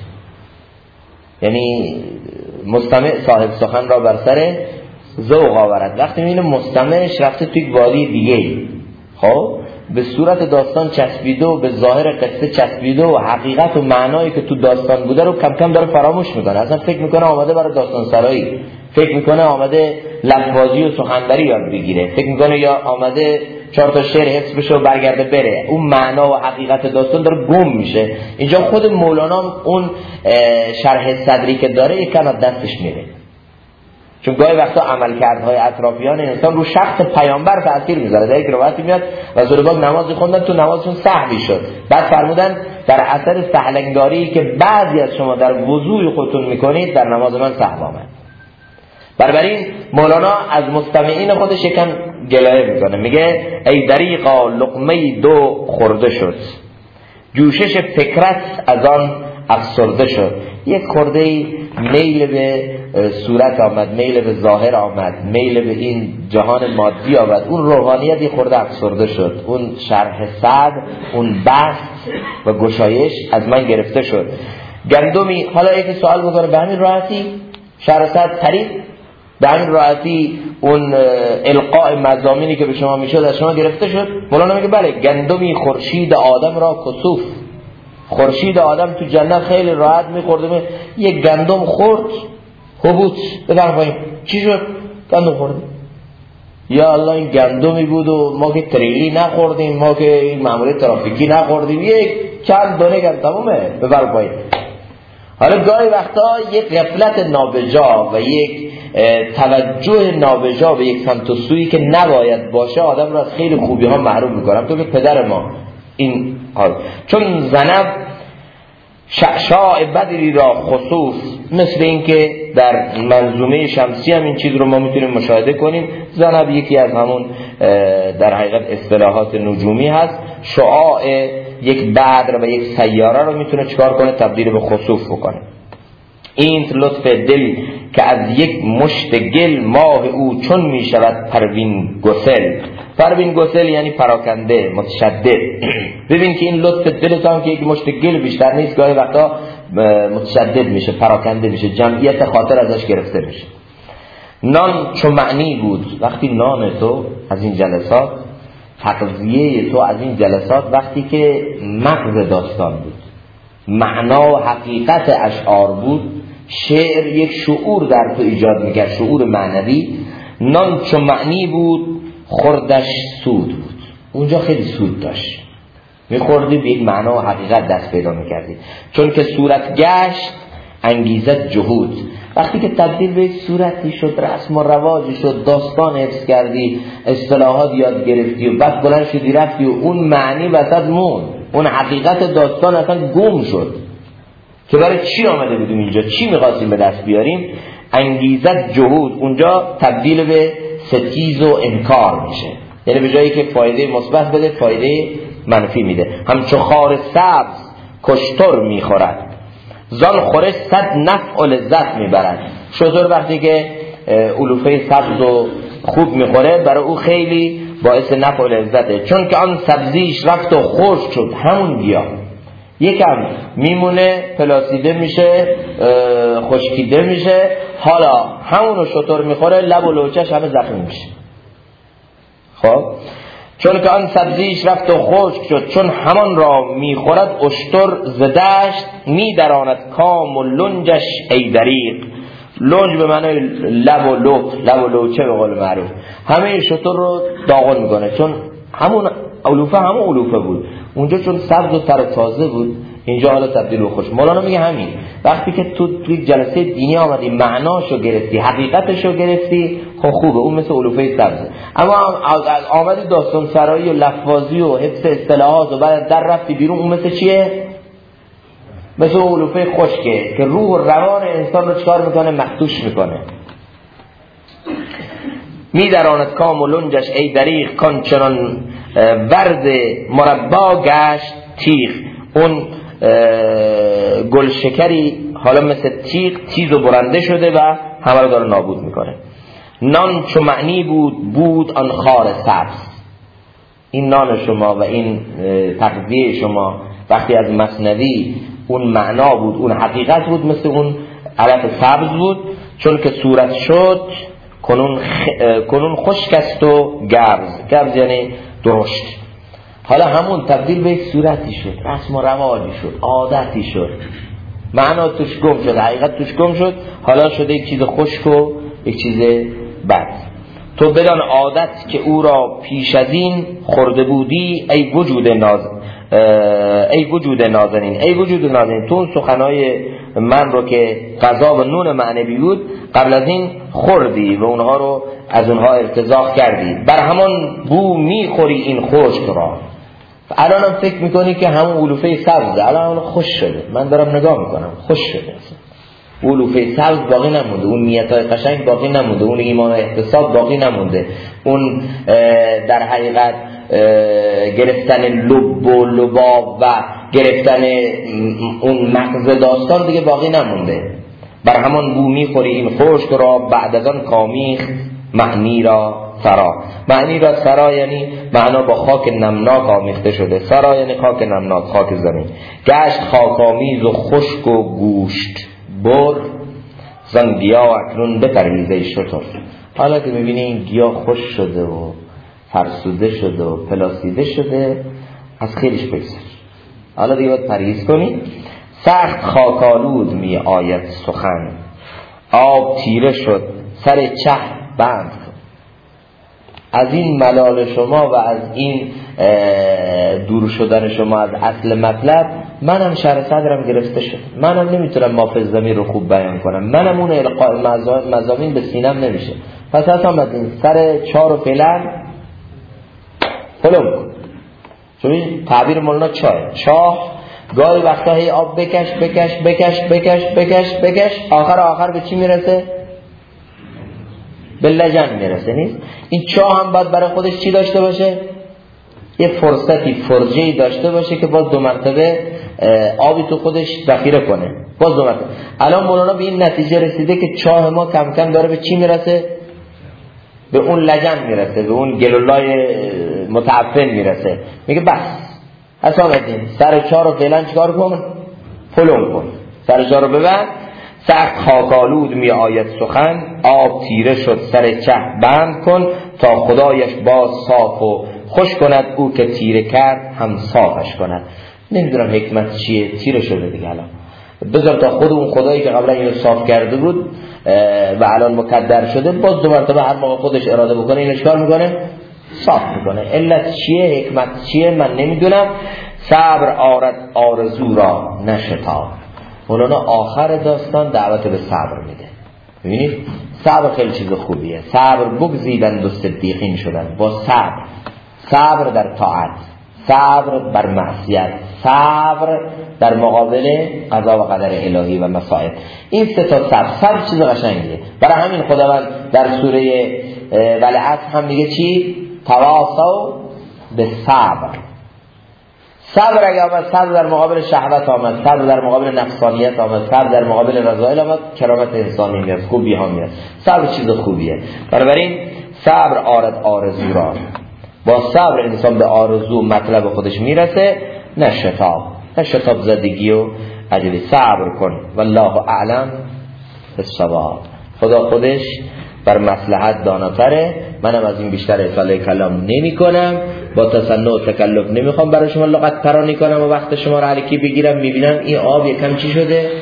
یعنی مستمع صاحب سخن را بر سر ذوق آورد. وقتی میبینه مستمعش رفته توی وادی دیگه، خب به صورت داستان چسبیده و به ظاهر قصه چسبیده و حقیقت و معنایی که تو داستان بوده رو کم کم داره فراموش میکنه. اصلا فکر میکنه آمده برای داستان سرایی، فکر میکنه آمده لفظبازی و سخنوری یاد بگیره، فکر میکنه یا آمده 4 تا شعر حفظ بشه و برگرده بره. اون معنا و حقیقت داستان داره گم میشه. اینجا خود مولانا اون شرح صدری که داره یکم از دستش میره، چون گاهی وقتا عملکردهای اطرافیان انسان رو شخص پیامبر تأثیر میذاره. در یک روایتی میاد رسول پاک نمازی خوندن، تو نمازشون سهوی شد، بعد فرمودن در اثر سهلنگاری که بعضی از شما در وضوء خودتون میکنید در نماز من سهو آمد. بنابراین مولانا از مستمعین خودش یکم گلایه میکنه، میگه ای دریغا لقمه دو خورده شد، جوشش فکرت از آن افسرده شد. یک خورده میل به صورت آمد، میل به ظاهر آمد، میل به این جهان مادی آمد، اون روحانیت یک خورده افسرده شد، اون شرح صدر، اون بحث و گشایش از من گرفته شد. گندمی، حالا یکی سوال میکنه به همین راحتی شرح صدر پرید؟ به همین راحتی اون القاء مضامینی که به شما میشد از شما گرفته شد؟ مولانا میگه بله، گندمی خورشید آدم را کسوف. خورشید آدم تو جنت خیلی راحت میخورده، یک گندم خورد حبوط ببر پایین، چی شد؟ گندم خوردیم. یا الله این گندمی بود و ما که تریلی نخوردیم، ما که این ماموریت ترافیکی نخوردیم، یک چند دانه گندم تمومه ببر پایین. حالا گاهی وقتا یک غفلت نابجا و یک توجه نابجا به یک سمت و سویی که نباید باشه آدم را از خیلی خوبی ها محروم میکنم. تو که پدر ما این حال، چون زنب شعشاع بدری را خصوص، مثل این که در منظومه شمسی هم این چیز رو ما میتونیم مشاهده کنیم. زنب یکی از همون در حقیقت اصطلاحات نجومی هست. شعاع یک بدر و یک سیاره رو میتونه چکار کنه؟ تبدیل به خسوف بکنه. این لطف دل که از یک مشت گل ماه او چون میشود پروین گسل. پروین گسل یعنی پراکنده، متشدد. ببین که این لطف دل هم که یک مشت گل بیشتر نیست، گاهی وقتا متشدد میشه، پراکنده میشه، جمعیت خاطر ازش گرفته میشه. نان چو معنی بود، وقتی نان تو از این جلسات، تغذیه تو از این جلسات وقتی که مغز داستان بود، معنا و حقیقت اشعار بود، شعر یک شعور در تو ایجاد میکرد، شعور معنوی. نان چو معنی بود خوردش سود بود، اونجا خیلی سود داشت، میخوردی به این معنا و حقیقت دست پیدا میکردی. چون که صورت گشت انگیزت جهود، وقتی که تبدیل به صورتی شد، رسم و رواجی شد، داستان حفظ کردی، اصطلاحات یاد گرفتی و بعد بلند شدی رفتی و اون معنی وسط موند، اون حقیقت داستان اصلا گم شد که برای چی آمده بودیم اینجا، چی میخواستیم به دست بیاریم. انگیزت جهود اونجا تبدیل به ستیز و انکار میشه، یعنی به جایی که فایده مثبت بده فایده منفی میده. همچو خار سبز کشتر میخورد، زان خورش 100 نفع و لذت میبرد. شتر وقتی که علوفه سبز و خوب میخوره برای او خیلی باعث نفع و لذته، چون که آن سبزیش رفت و خشک شد. همون گیاه یکم میمونه، پلاسیده میشه، خشکیده میشه، حالا همونو شتر میخوره، لب و لوچش همه زخمی میشه. خب چون که آن سبزیش رفت و خشک شد، چون همان را میخورد اشتر زدشت، میدراند کام و لنجش ای دریق. لنج به معنی لب و لوچه به قول معروف، همه شتر رو داغون میکنه، چون همون علوفه همون علوفه بود اونجا، چون سبز و تر تازه بود. اینجا حالا تبدیل به خوش. مولانا میگه همین وقتی که تو توی جلسه دینی آمدی معناشو گرفتی حقیقتشو گرفتی خب خوبه، اون مثل علوفه سبزه. اما آمدی داستان سرایی و لفاظی و حفظ اصطلاحات و بعد در رفتی بیرون، اون مثل چیه؟ مثل علوفه خشکه که روح و روان انسان رو چکار میکنه؟ مخدوش میکنه. میدراند کام و لنجش ای دریغ، کان چنان ورد مربا گشت تیغ. اون گلشکری حالا مثل تیغ تیز و برنده شده و همه رو داره نابود میکنه. نان چو معنی بود آن خار سبز. این نان شما و این تغذیه شما وقتی از مثنوی اون معنا بود، اون حقیقت بود، مثل اون علف سبز بود، چون که صورت شد کنون خشک است و گبز یعنی درشت. حالا همون تبدیل به صورتی شد، رسم و رواجی شد، عادتی شد، معنا توش گم شد، حقیقت توش گم شد، حالا شده یک چیز خشک و یک چیز بد. تو بدان عادت که او را پیش از این خورده بودی ای وجود نازنین. ای وجود نازنین، تو اون سخنهای من رو که غذا و نون معنوی بود قبل از این خوردی و اونها رو از اونها ارتزاق کردی، بر همان بو میخوری این خشک را. الان هم فکر میکنی که همون علوفه سبزه، الان خوش شده، من دارم نگاه میکنم خوش شده، علوفه سبز باقی نمونده، اون نیتای قشنگ باقی نمونده، اون ایمان و احتساب باقی نمونده، اون در حقیقت گرفتن لب و لباب و گرفتن اون مغز داستان دیگه باقی نمونده. بر همان بو میخوری این خشک را، بعد از آن کامیخت معنی را سرا. معنی را سرا یعنی معنا با خاک نمناک آمیخته شده، سرا یعنی خاک نمناک، خاک زمین. گشت خاکامیز و خشک و گوشت بر، زن گیاه اکنون بپریزه شتر. حالا که میبینی این گیاه خوش شده و فرسوده شده و پلاسیده شده، از خیلیش بگذر، حالا دیگه باید پرهیز کنی. سخت خاکالود می آید سخن، آب تیره شد سر چه بند. از این ملال شما و از این دور شدن شما از اصل مطلب منم شرح صدرم گرفته شد، منم نمیتونم مافز زمین رو خوب بیان کنم، منم اون القاء مضامین به سینم نمیشه. پس اصلا از سر چار و فعلا فلوم کن. چون این تعبیر مولانا چاه گاهی وقتا هی آب بکش بکش بکش بکش بکش بکش، آخر به چی میرسه؟ به لجن میرسه. نیست این چاه هم باید برای خودش چی داشته باشه؟ یه فرصتی فرجه‌ای داشته باشه که باز 2 مرتبه آبی تو خودش ذخیره کنه، باز 2 مرتبه. الان مولانا به این نتیجه رسیده که چاه ما کم کم داره به چی میرسه؟ به اون لجن میرسه، به اون گلولای متعفن میرسه. میگه بس حسامدین سر چاه رو فعلا چیکار کن؟ پلم کن، سر چاه رو ببند. سخت خاکالود می آید سخن، آب تیره شد سر چه بند کن، تا خدایش باز صاف و خوش کند، او که تیره کرد هم صافش کند. نمیدونم حکمت چیه، تیره شده دیگه الان، بذار تا خود اون خدایی که قبلا اینو صاف کرده بود و الان مکدر شده باز 2 مرتبه هر موقع خودش اراده بکنه اینو چکار میکنه؟ صاف میکنه. علت چیه، حکمت چیه، من نمیدونم. صبر آرد آرزو را نشتاب. مولانا آخر داستان دعوت به صبر میده. ببینید صبر خیلی چیز خوبیه. صبر بگزیدند و صدیقین شدند. با صبر در طاعت، صبر بر معصیت، صبر در مقابل قضا و قدر الهی و مصائب. این 3 تا صبر چیز قشنگیه. برای همین خداوند در سوره والعصر هم میگه چی؟ تواصوا بالصبر. صبر اگه آمد، صبر در مقابل شهوت آمد، صبر در مقابل نفسانیت آمد، صبر در مقابل رذایل آمد، کرامت انسانی میاد، خوبی ها میاد. صبر چیز خوبیه. بنابراین صبر آرد آرزو را. با صبر انسان به آرزو مطلب خودش میرسه، نه شتاب زدگی و عجله. صبر کن والله اعلم بالصواب. خدا خودش بر مصلحت داناتره. منم از این بیشتر اطاله کلام نمی کنم، با تصنع و تکلف نمیخوام برای شما لغت ترانی کنم و وقت شما را علکی بگیرم. میبینم این آب یکم چی شده؟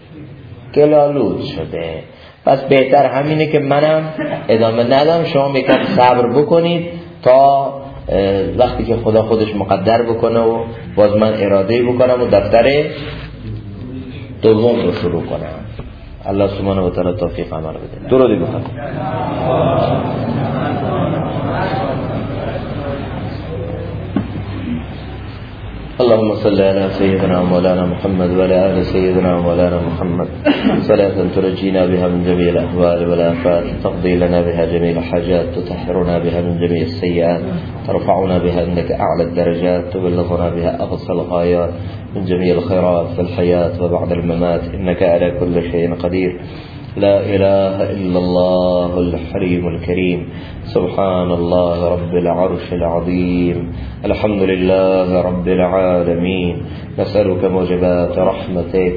گلالود شده. پس بهتر همینه که منم ادامه ندم، شما یکم صبر بکنید تا وقتی که خدا خودش مقدر بکنه و باز من اراده بکنم و دفتر دوم رو شروع کنم. الله سبحانه و تعالی توفیق عمل بده. درودی بخونید. اللهم صل على سيدنا مولانا محمد وعلى آل سيدنا مولانا محمد صلاة ترجينا بها من جميع الأهوال والآفات، تقضي لنا بها جميع الحاجات، تطهرنا بها من جميع السيئات، ترفعنا بها عندك أعلى الدرجات، تبلغنا بها أقصى الغايات من جميع الخيرات في الحياة وبعد الممات، إنك على كل شيء قدير. لا إله إلا الله الحليم الكريم، سبحان الله رب العرش العظيم، الحمد لله رب العالمين. نسألك موجبات رحمتك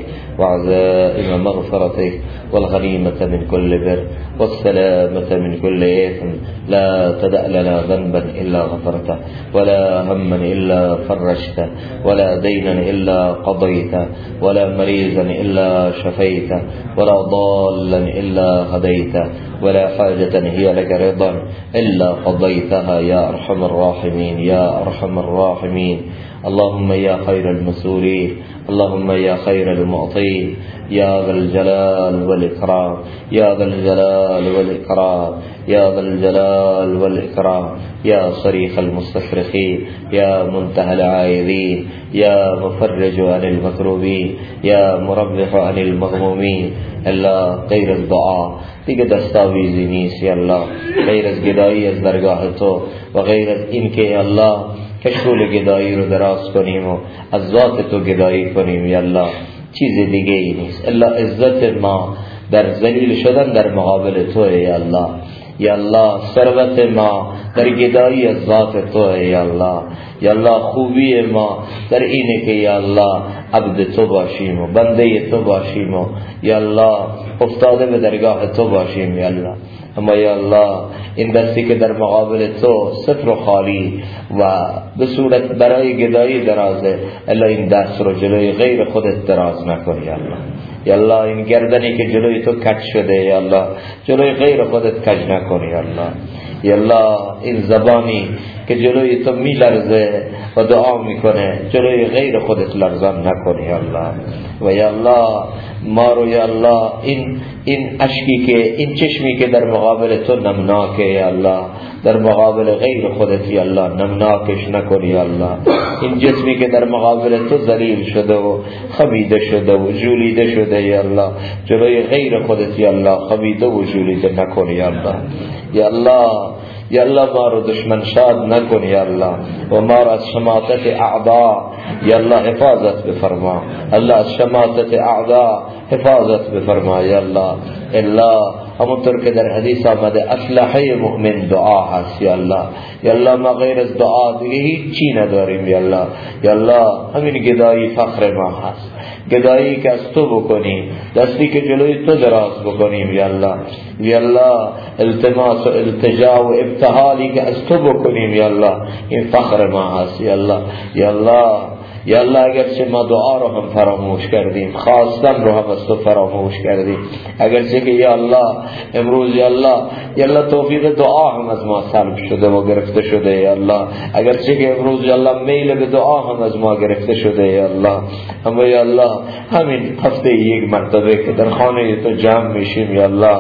وعزائم مغفرتك والغنيمة من كل بر والسلامة من كل إثم. لا تدع لنا ذنبا إلا غفرته، ولا هما إلا فرجته، ولا دينا إلا قضيته، ولا مريضا إلا شفيته، ولا ضالا إلا هديته، ولا حاجة هي لك رضا إلا قضيتها يا أرحم الراحمين يا أرحم الراحمين. اللهم يا خير المسؤولين، اللهم يا خير المعطين، يا ذا الجلال والإكرام، يا ذا الجلال والإكرام، يا ذا الجلال والإكرام، يا صريخ المستصرخين، يا منتهى العائذين، يا مفرج عن المكروبين، يا مربح عن المغمومين. الله غیر از دعا دیگه دستاویزی نیست یا الله، غیر از گدایی از درگاه تو و غیر از این که الله کشکول گدایی رو دراز کنیم و از ذات تو گدایی کنیم یا الله، چیز دیگه ای نیست الا عزت ما در ذلیل شدن در مقابل تو یا الله. یا الله ثروت ما در گدایی از ذات تو یا الله. یا الله خوبی ما در اینه که یا الله عبد تو باشیم و بنده تو باشیم و یا الله افتاده به درگاه تو باشیم یا الله. اما یا الله این دستی که در مقابل تو صفر و خالی و به صورت برای گدایی درازه، الا این دست رو جلوی غیر خودت دراز نکن یا الله. یا الله این گردنی که جلوی تو کج شده یا الله جلوی غیر خودت کج نکن یا الله. یا الله این زبانی که جلوی تو می لرزه و دعا میکنه جلوی غیر خودت لرزان نکن یا الله. و یا الله ما رو یا الله این اشکی که این چشمی که در مقابل تو نمناکه یا الله در مقابل غیر خودت یا الله نمناکش نکن یا الله. این جسمی که در مقابل تو ذلیل شده و خمیده شده و جولیده شده یا الله جلوی غیر خودت یا الله خمیده و جولیده نکن یا الله. یا الله یا الله ما رو دشمن شاد نکن یا الله و ما رو از شماتت اعدا یا الله حفاظت بفرما. الله از شماتت اعدا حفاظت بفرما یا الله. الا همونطور که در حدیث آمده اسلحه مؤمن دعا هست یا الله. یا الله ما غیر از دعا دیگه هیچی نداریم یا الله. یا الله همین گدایی فخر ما هست، گدایی که از تو بکنیم، دستی که جلوی تو دراز بکنیم یا الله. یا الله التماس و التجا و ابتحالی که از تو بکنیم یا الله این فخر ما هست یا الله. یا الله یا الله اگرچه ما دعا رو هم فراموش کردیم، خواستن رو هم از تو فراموش کردیم، اگرچه که یا الله امروز یا الله توفیق دعا هم از ما سلب شده و گرفته شده یا الله، اگرچه که امروز یا الله میل به دعا هم از ما گرفته شده یا الله. اما یا الله همین هفته یک مرتبه که در خانه تو جمع میشیم یا الله،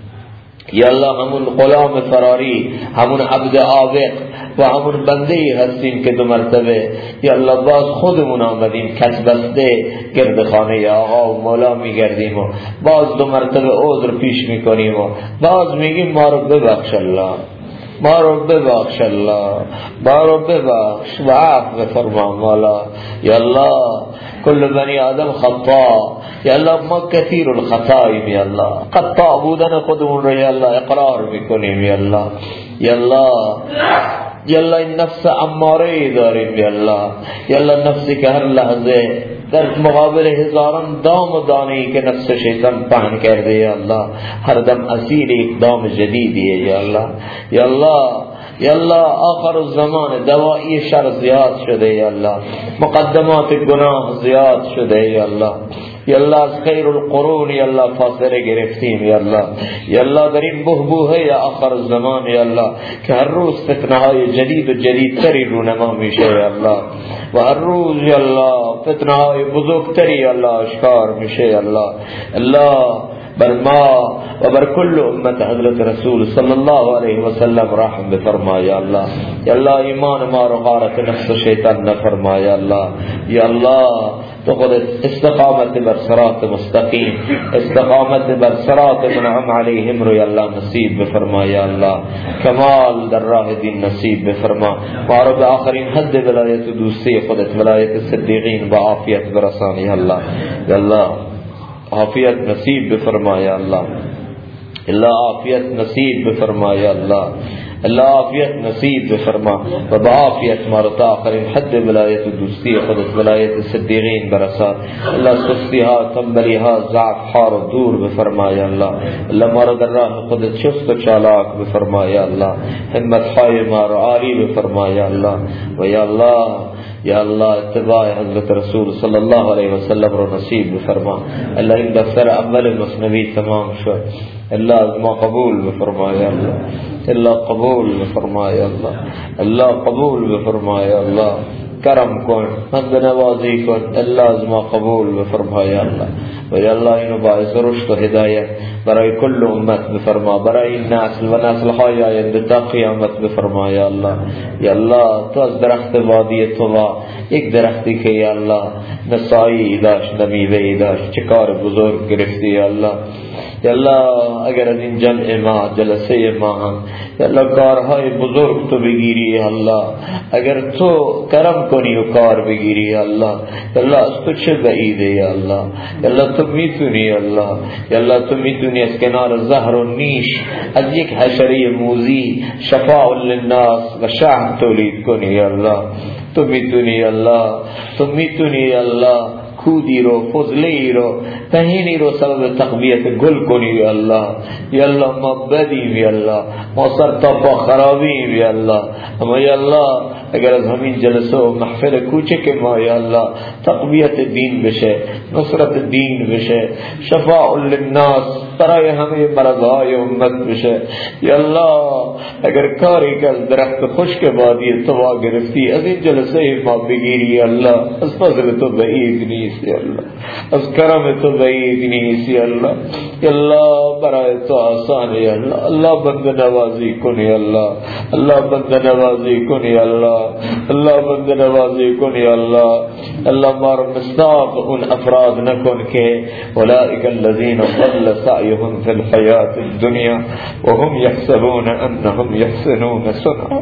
یا الله همون غلام فراری، همون عبد عابق و همون بندهی هستیم که دو مرتبه یا الله باز خودمون آمدیم کسبسته گرد خانه آقا و مولا میگردیم و باز دو مرتبه عذر پیش میکنیم و باز میگیم ما رو ببخش الله، ما رو ببخش الله، ما رو ببخش و عفو فرما مولا. یا الله کل بنی آدم خطا یا الله ما کثیر الخطاییم یا الله، خطا بودن خودمون رو یا الله اقرار میکنیم یا الله. یا الله یا الله این نفس اماره داریم یا الله. یا الله نفسی که هر لحظه در مقابل هزاران دام و دانه‌ای که نفس شیطان پهن کرده یا الله هر دم اسیر یک دام جدیدیه یا الله. یا الله یا الله آخر الزمان دوائی شر زیاد شده یا الله، مقدمات گناه زیاد شده یا الله. یا الله از خیر القرون یا الله فاصله گرفتیم یا الله. یا الله در این بحبوحه آخر الزمان یا الله که هر روز فتنه های جدید و جدیدتری رونما میشه یا الله، و هر روز یا الله فتنه های بزرگتری یا الله آشکار میشه یا الله. الله بر ما و بر کل امت حضرت رسول صلی الله علیه و سلم رحم بفرما یا الله. یا الله ایمان ما رو غارت نفس و شیطان نفرما یا الله. یا الله تو خود استقامت بر صراط مستقیم، استقامت بر صراط منعم علیهم رو یا الله نصیب بفرما یا الله. کمال در راه دین نصیب بفرما. ما رو به آخرین حد ولایت و دوستی خودت، ولایت صدیقین، با عافیت برسان یا الله. یا الله عافیت نصیب بفرما یا الله. اللہ عافیت نصیب بفرما یا اللہ. اللہ عافیت نصیب بفرما و بعافیت مرتا آخرین حد ولایت و دوستی خودت، ولایت صدیقین برسات. اللہ سستی ها، تنبلی ها، ضعف ها رو دور بفرما یا اللہ. اللہ مارا در راہ خودت چست و چالاک بفرما یا اللہ. همت های ما رو عالی بفرما یا اللہ. و یا اللہ یا اللہ اتباع حضرت رسول صلی اللہ علیہ وسلم رو نصیب بفرما. اللہ ان دفتر اول مصنوی تمام شد، اللہ از ما قبول بفرما یا اللہ. اللہ قبول بفرما یا اللہ. اللہ قبول بفرما یا اللہ. کرم کن، مند نوازی کن، اللہ از ما قبول بفرما یا اللہ. و یا اللہ اینو باعث رشد و ہدایت برای کل امت بفرما، برای این نسل و نسل های آینده تا قیامت بفرما یا اللہ. یا اللہ تو از درخت وادی طوا یک درختی که یا اللہ نسائی داشت، نمیوهی داشت، چه کار بزرگ گرفتی یا اللہ. یا اللہ اگر از این جمع ما، جلسه ما هم یا اللہ کارهای بزرگ تو بگیری یا اللہ، اگر تو کرم کنی و کار بگیری یا اللہ، یا اللہ از تو چه بعیده یا اللہ. یا اللہ تو میتونی یا اللہ. یا اللہ تو میتونی از کنار زهر و نیش از یک حشره موذی شفاء للناس و شهد تولید کنی یا اللہ. تو میتونی یا اللہ. تو میتونی یا اللہ کودی رو، فضلی رو، تهینی رو سبب تقویت گل کنی یا اللہ. یا اللہ ما بدیم یا اللہ، ما سر تا پا خرابیم یا اللہ. اما یا اللہ اگر از همین جلسه و محفل کوچک ما یا اللہ تقویت دین بشه، نصرت دین بشه، شفاء للناس برای همه مرضهای امت بشه یا اللہ. اگر کاری که از درخت خشک وادی طوا گرفتی از این جلسه ما بگیری یا اللہ، از فضل تو بعید نیست یا اللہ، از کرم تو بعید نیست یا اللہ. یا اللہ برای تو آسان یا اللہ. اللہ بند نوازی کن یا اللہ. اللہ بند نوازی کن یا اللہ. اللہ بند نوازی کن یا اللہ. اللہ مار مصداق ان افراد نکن کہ اولئک الذین ضل سعیهم فی الحیات الدنیا وهم یحسبون انهم یحسنون صنعا.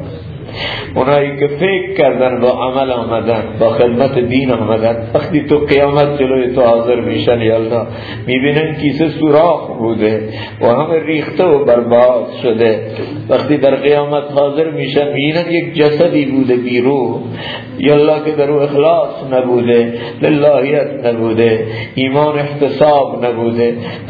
اونایی که فکر کردن با عمل آمدن، با خدمت دین آمدن، وقتی تو قیامت جلوی تو حاضر میشن یا اللہ میبینن کیسه سوراخ بوده و همه ریخته و برباد شده. وقتی در قیامت حاضر میشن میبینن یک جسدی بوده بی روح یا اللہ که در او اخلاص نبوده، للهیت نبوده، ایمان احتساب نبوده.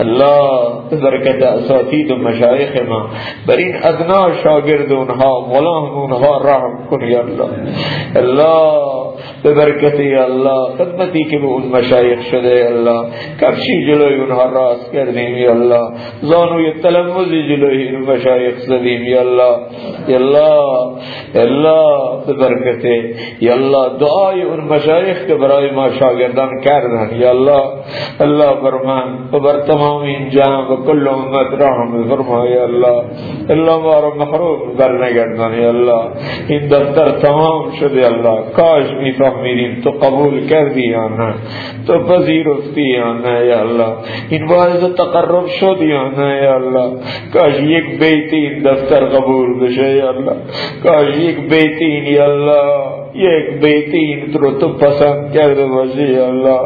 اللہ برکت اساتید و مشایخ ما بر این ادنا شاگرد اونها، غلام اونها رحم کن یا اللہ. اللہ ببرکت یا اللہ خدمتی که به اون مشایخ شده یا اللہ کفشی جلوی اونها راست کردیم یا اللہ، زانوی تلمزی جلوی اون مشایخ زدیم یا اللہ. یا اللہ یا اللہ ببرکت یا اللہ دعای اون مشایخ که برای ما شاگردان کردن یا اللہ. اللہ بر من و بر تمام این جمع و کل امت رحم فرما یا اللہ. اللہ ما رو محروم برنگردن یا اللہ. این دفتر تمام شده یا اللہ، کاش میفهمیدیم تو قبول کردی یا نه، تو پذیرفتی یا نه یا اللہ، این باعث تقرب شد یا نه یا اللہ. کاش یک بیتی این دفتر قبول بشه یا اللہ. کاش یک بیتی این یا اللہ، یک بیتی این تو پسند کرده باشی یا اللہ.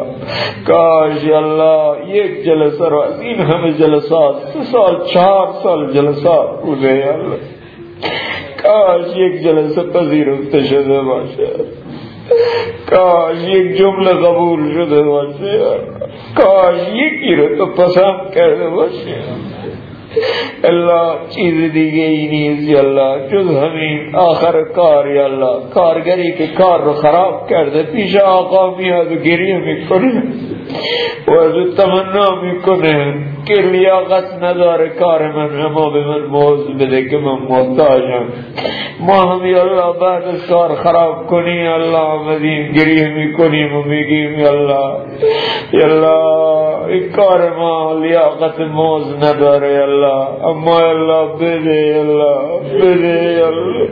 کاش یا اللہ یک جلسه رو از این همه جلسات 3 سال 4 سال جلسات بوده یا اللہ، کاش یک جلسه پذیرفته شده باشه، کاش یک جمله قبول شده باشه، کاش یکی رو تو پسند کرده باشه. الله چیز دیگه ای نیست یا الله جز همین آخر کار یا الله. کارگری که کار رو خراب کرده پیش آقا میاد و گریه میکنه و از او تمنا میکنه که لیاقت نداره کار من، اما به من موضوع بده که من محتاجم. ما هم یا الله بعد از کار خراب کنی الله آمدیم گریه میکنیم و میگیم یا الله این کار ما لیاقت موضوع نداره یا الله، اما یا الله بده یا الله، بده یا الله،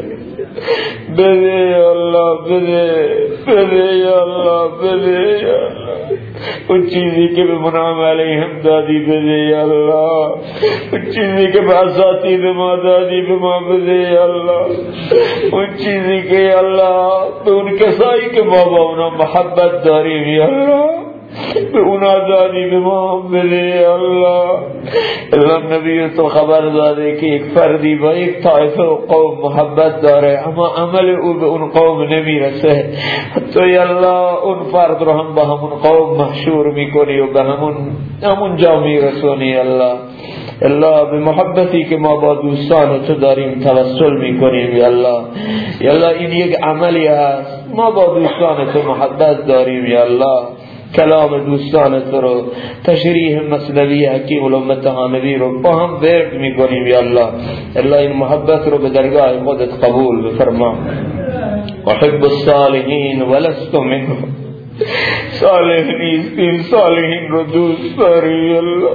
بده یا الله، بده یا الله، بده یا الله. اون چیزی که به منعم علیهم دادی بده یا الله، اون چیزی که به اساتید ما دادی به ما بده یا الله، اون چیزی که یا الله به اون کسایی که ما با اونا محبت داریم یا الله به اونا دادی به ما بده یا الله. الله نبی تو خبر داده که یک فردی با یک طایفه و قوم محبت داره اما عمل او به اون قوم نمیرسه، حتی یا الله اون فرد رو هم با همون قوم محشور میکنی و به همون جا میرسونی یا الله. الله به محبتی که ما با دوستان تو داریم توسل میکنیم یا الله. یا الله این یک عملی هست، ما با دوستان تو محبت داریم یا الله، کلام دوستان تو رو، تشریح مثنوی حکیم الامت حامدی رو با هم ورد میکنیم یا الله. الله این محبت رو به درگاه خودت قبول بفرما. وحب الصالحین ولست منهم، صالح نیستیم صالحین رو دوست داری الله،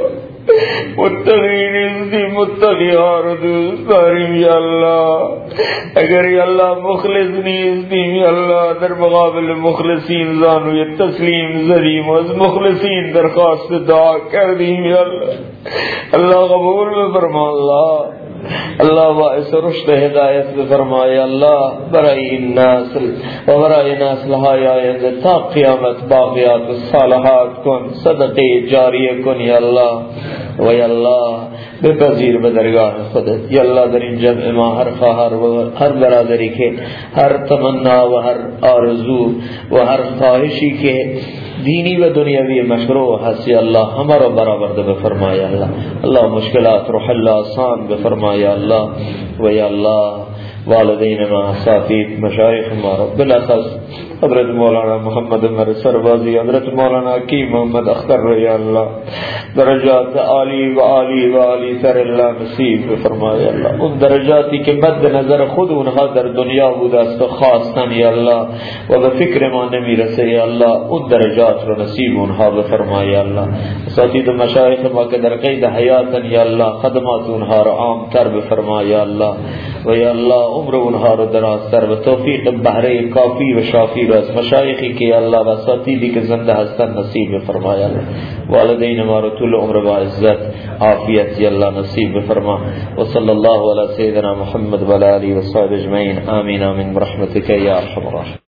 متقی نیستی متقی ها رو دوست داریم یا الله. اگر یا الله مخلص نیستیم یا الله در مقابل مخلصین زانوی تسلیم زدیم و از مخلصین درخواست دعا کردیم یا الله. الله قبول بفرما الله. الله باعث رشد هدایت بفرمای الله برای این نسل و برای نسل های آینده تا قیامت باقیات و صالحات کن، صدقه جاریه کن یا الله. و یا الله بپذیر به درگاه خودت یا الله در این جمع ما هر خواهر و هر برادری که هر تمنا و هر آرزو و هر خواهشی که دینی و دنیوی مشروع هست یا الله همه را برآورده بفرمای الله. الله مشکلات رو حل آسان بفرمای الله. و یا الله والدین ما، اساتید، مشایخ ما رو بالاخص حضرت مولانا محمد عمر سربازی، حضرت مولانا حکیم محمد اختر رو یا الله درجات عالی و عالی و عالی تر الله نصیب بفرمای الله. اون درجاتی که مد نظر خود اونها در دنیا بوده است و خواستن یا الله و به فکر ما نمیرسه یا الله، اون درجات رو نصیب اونها بفرمای الله. اساتید و مشایخ ما که در قید حیاتن یا الله خدمات اونها رو عام تر بفرمای یا الله. و یا الله عمر اونها رو درازتر و توفیق بهره کافی و شافی رو از مشایخی که یا الله و اساتیدی که زنده هستن نصیب بفرمای الله. والدین ما رو طول عمر با عزت عافیت یا الله نصیب بفرما. و صلی الله علی سیدنا محمد و علی آله و صحبه اجمعین. آمین آمین برحمتک یا ارحم الراحمین.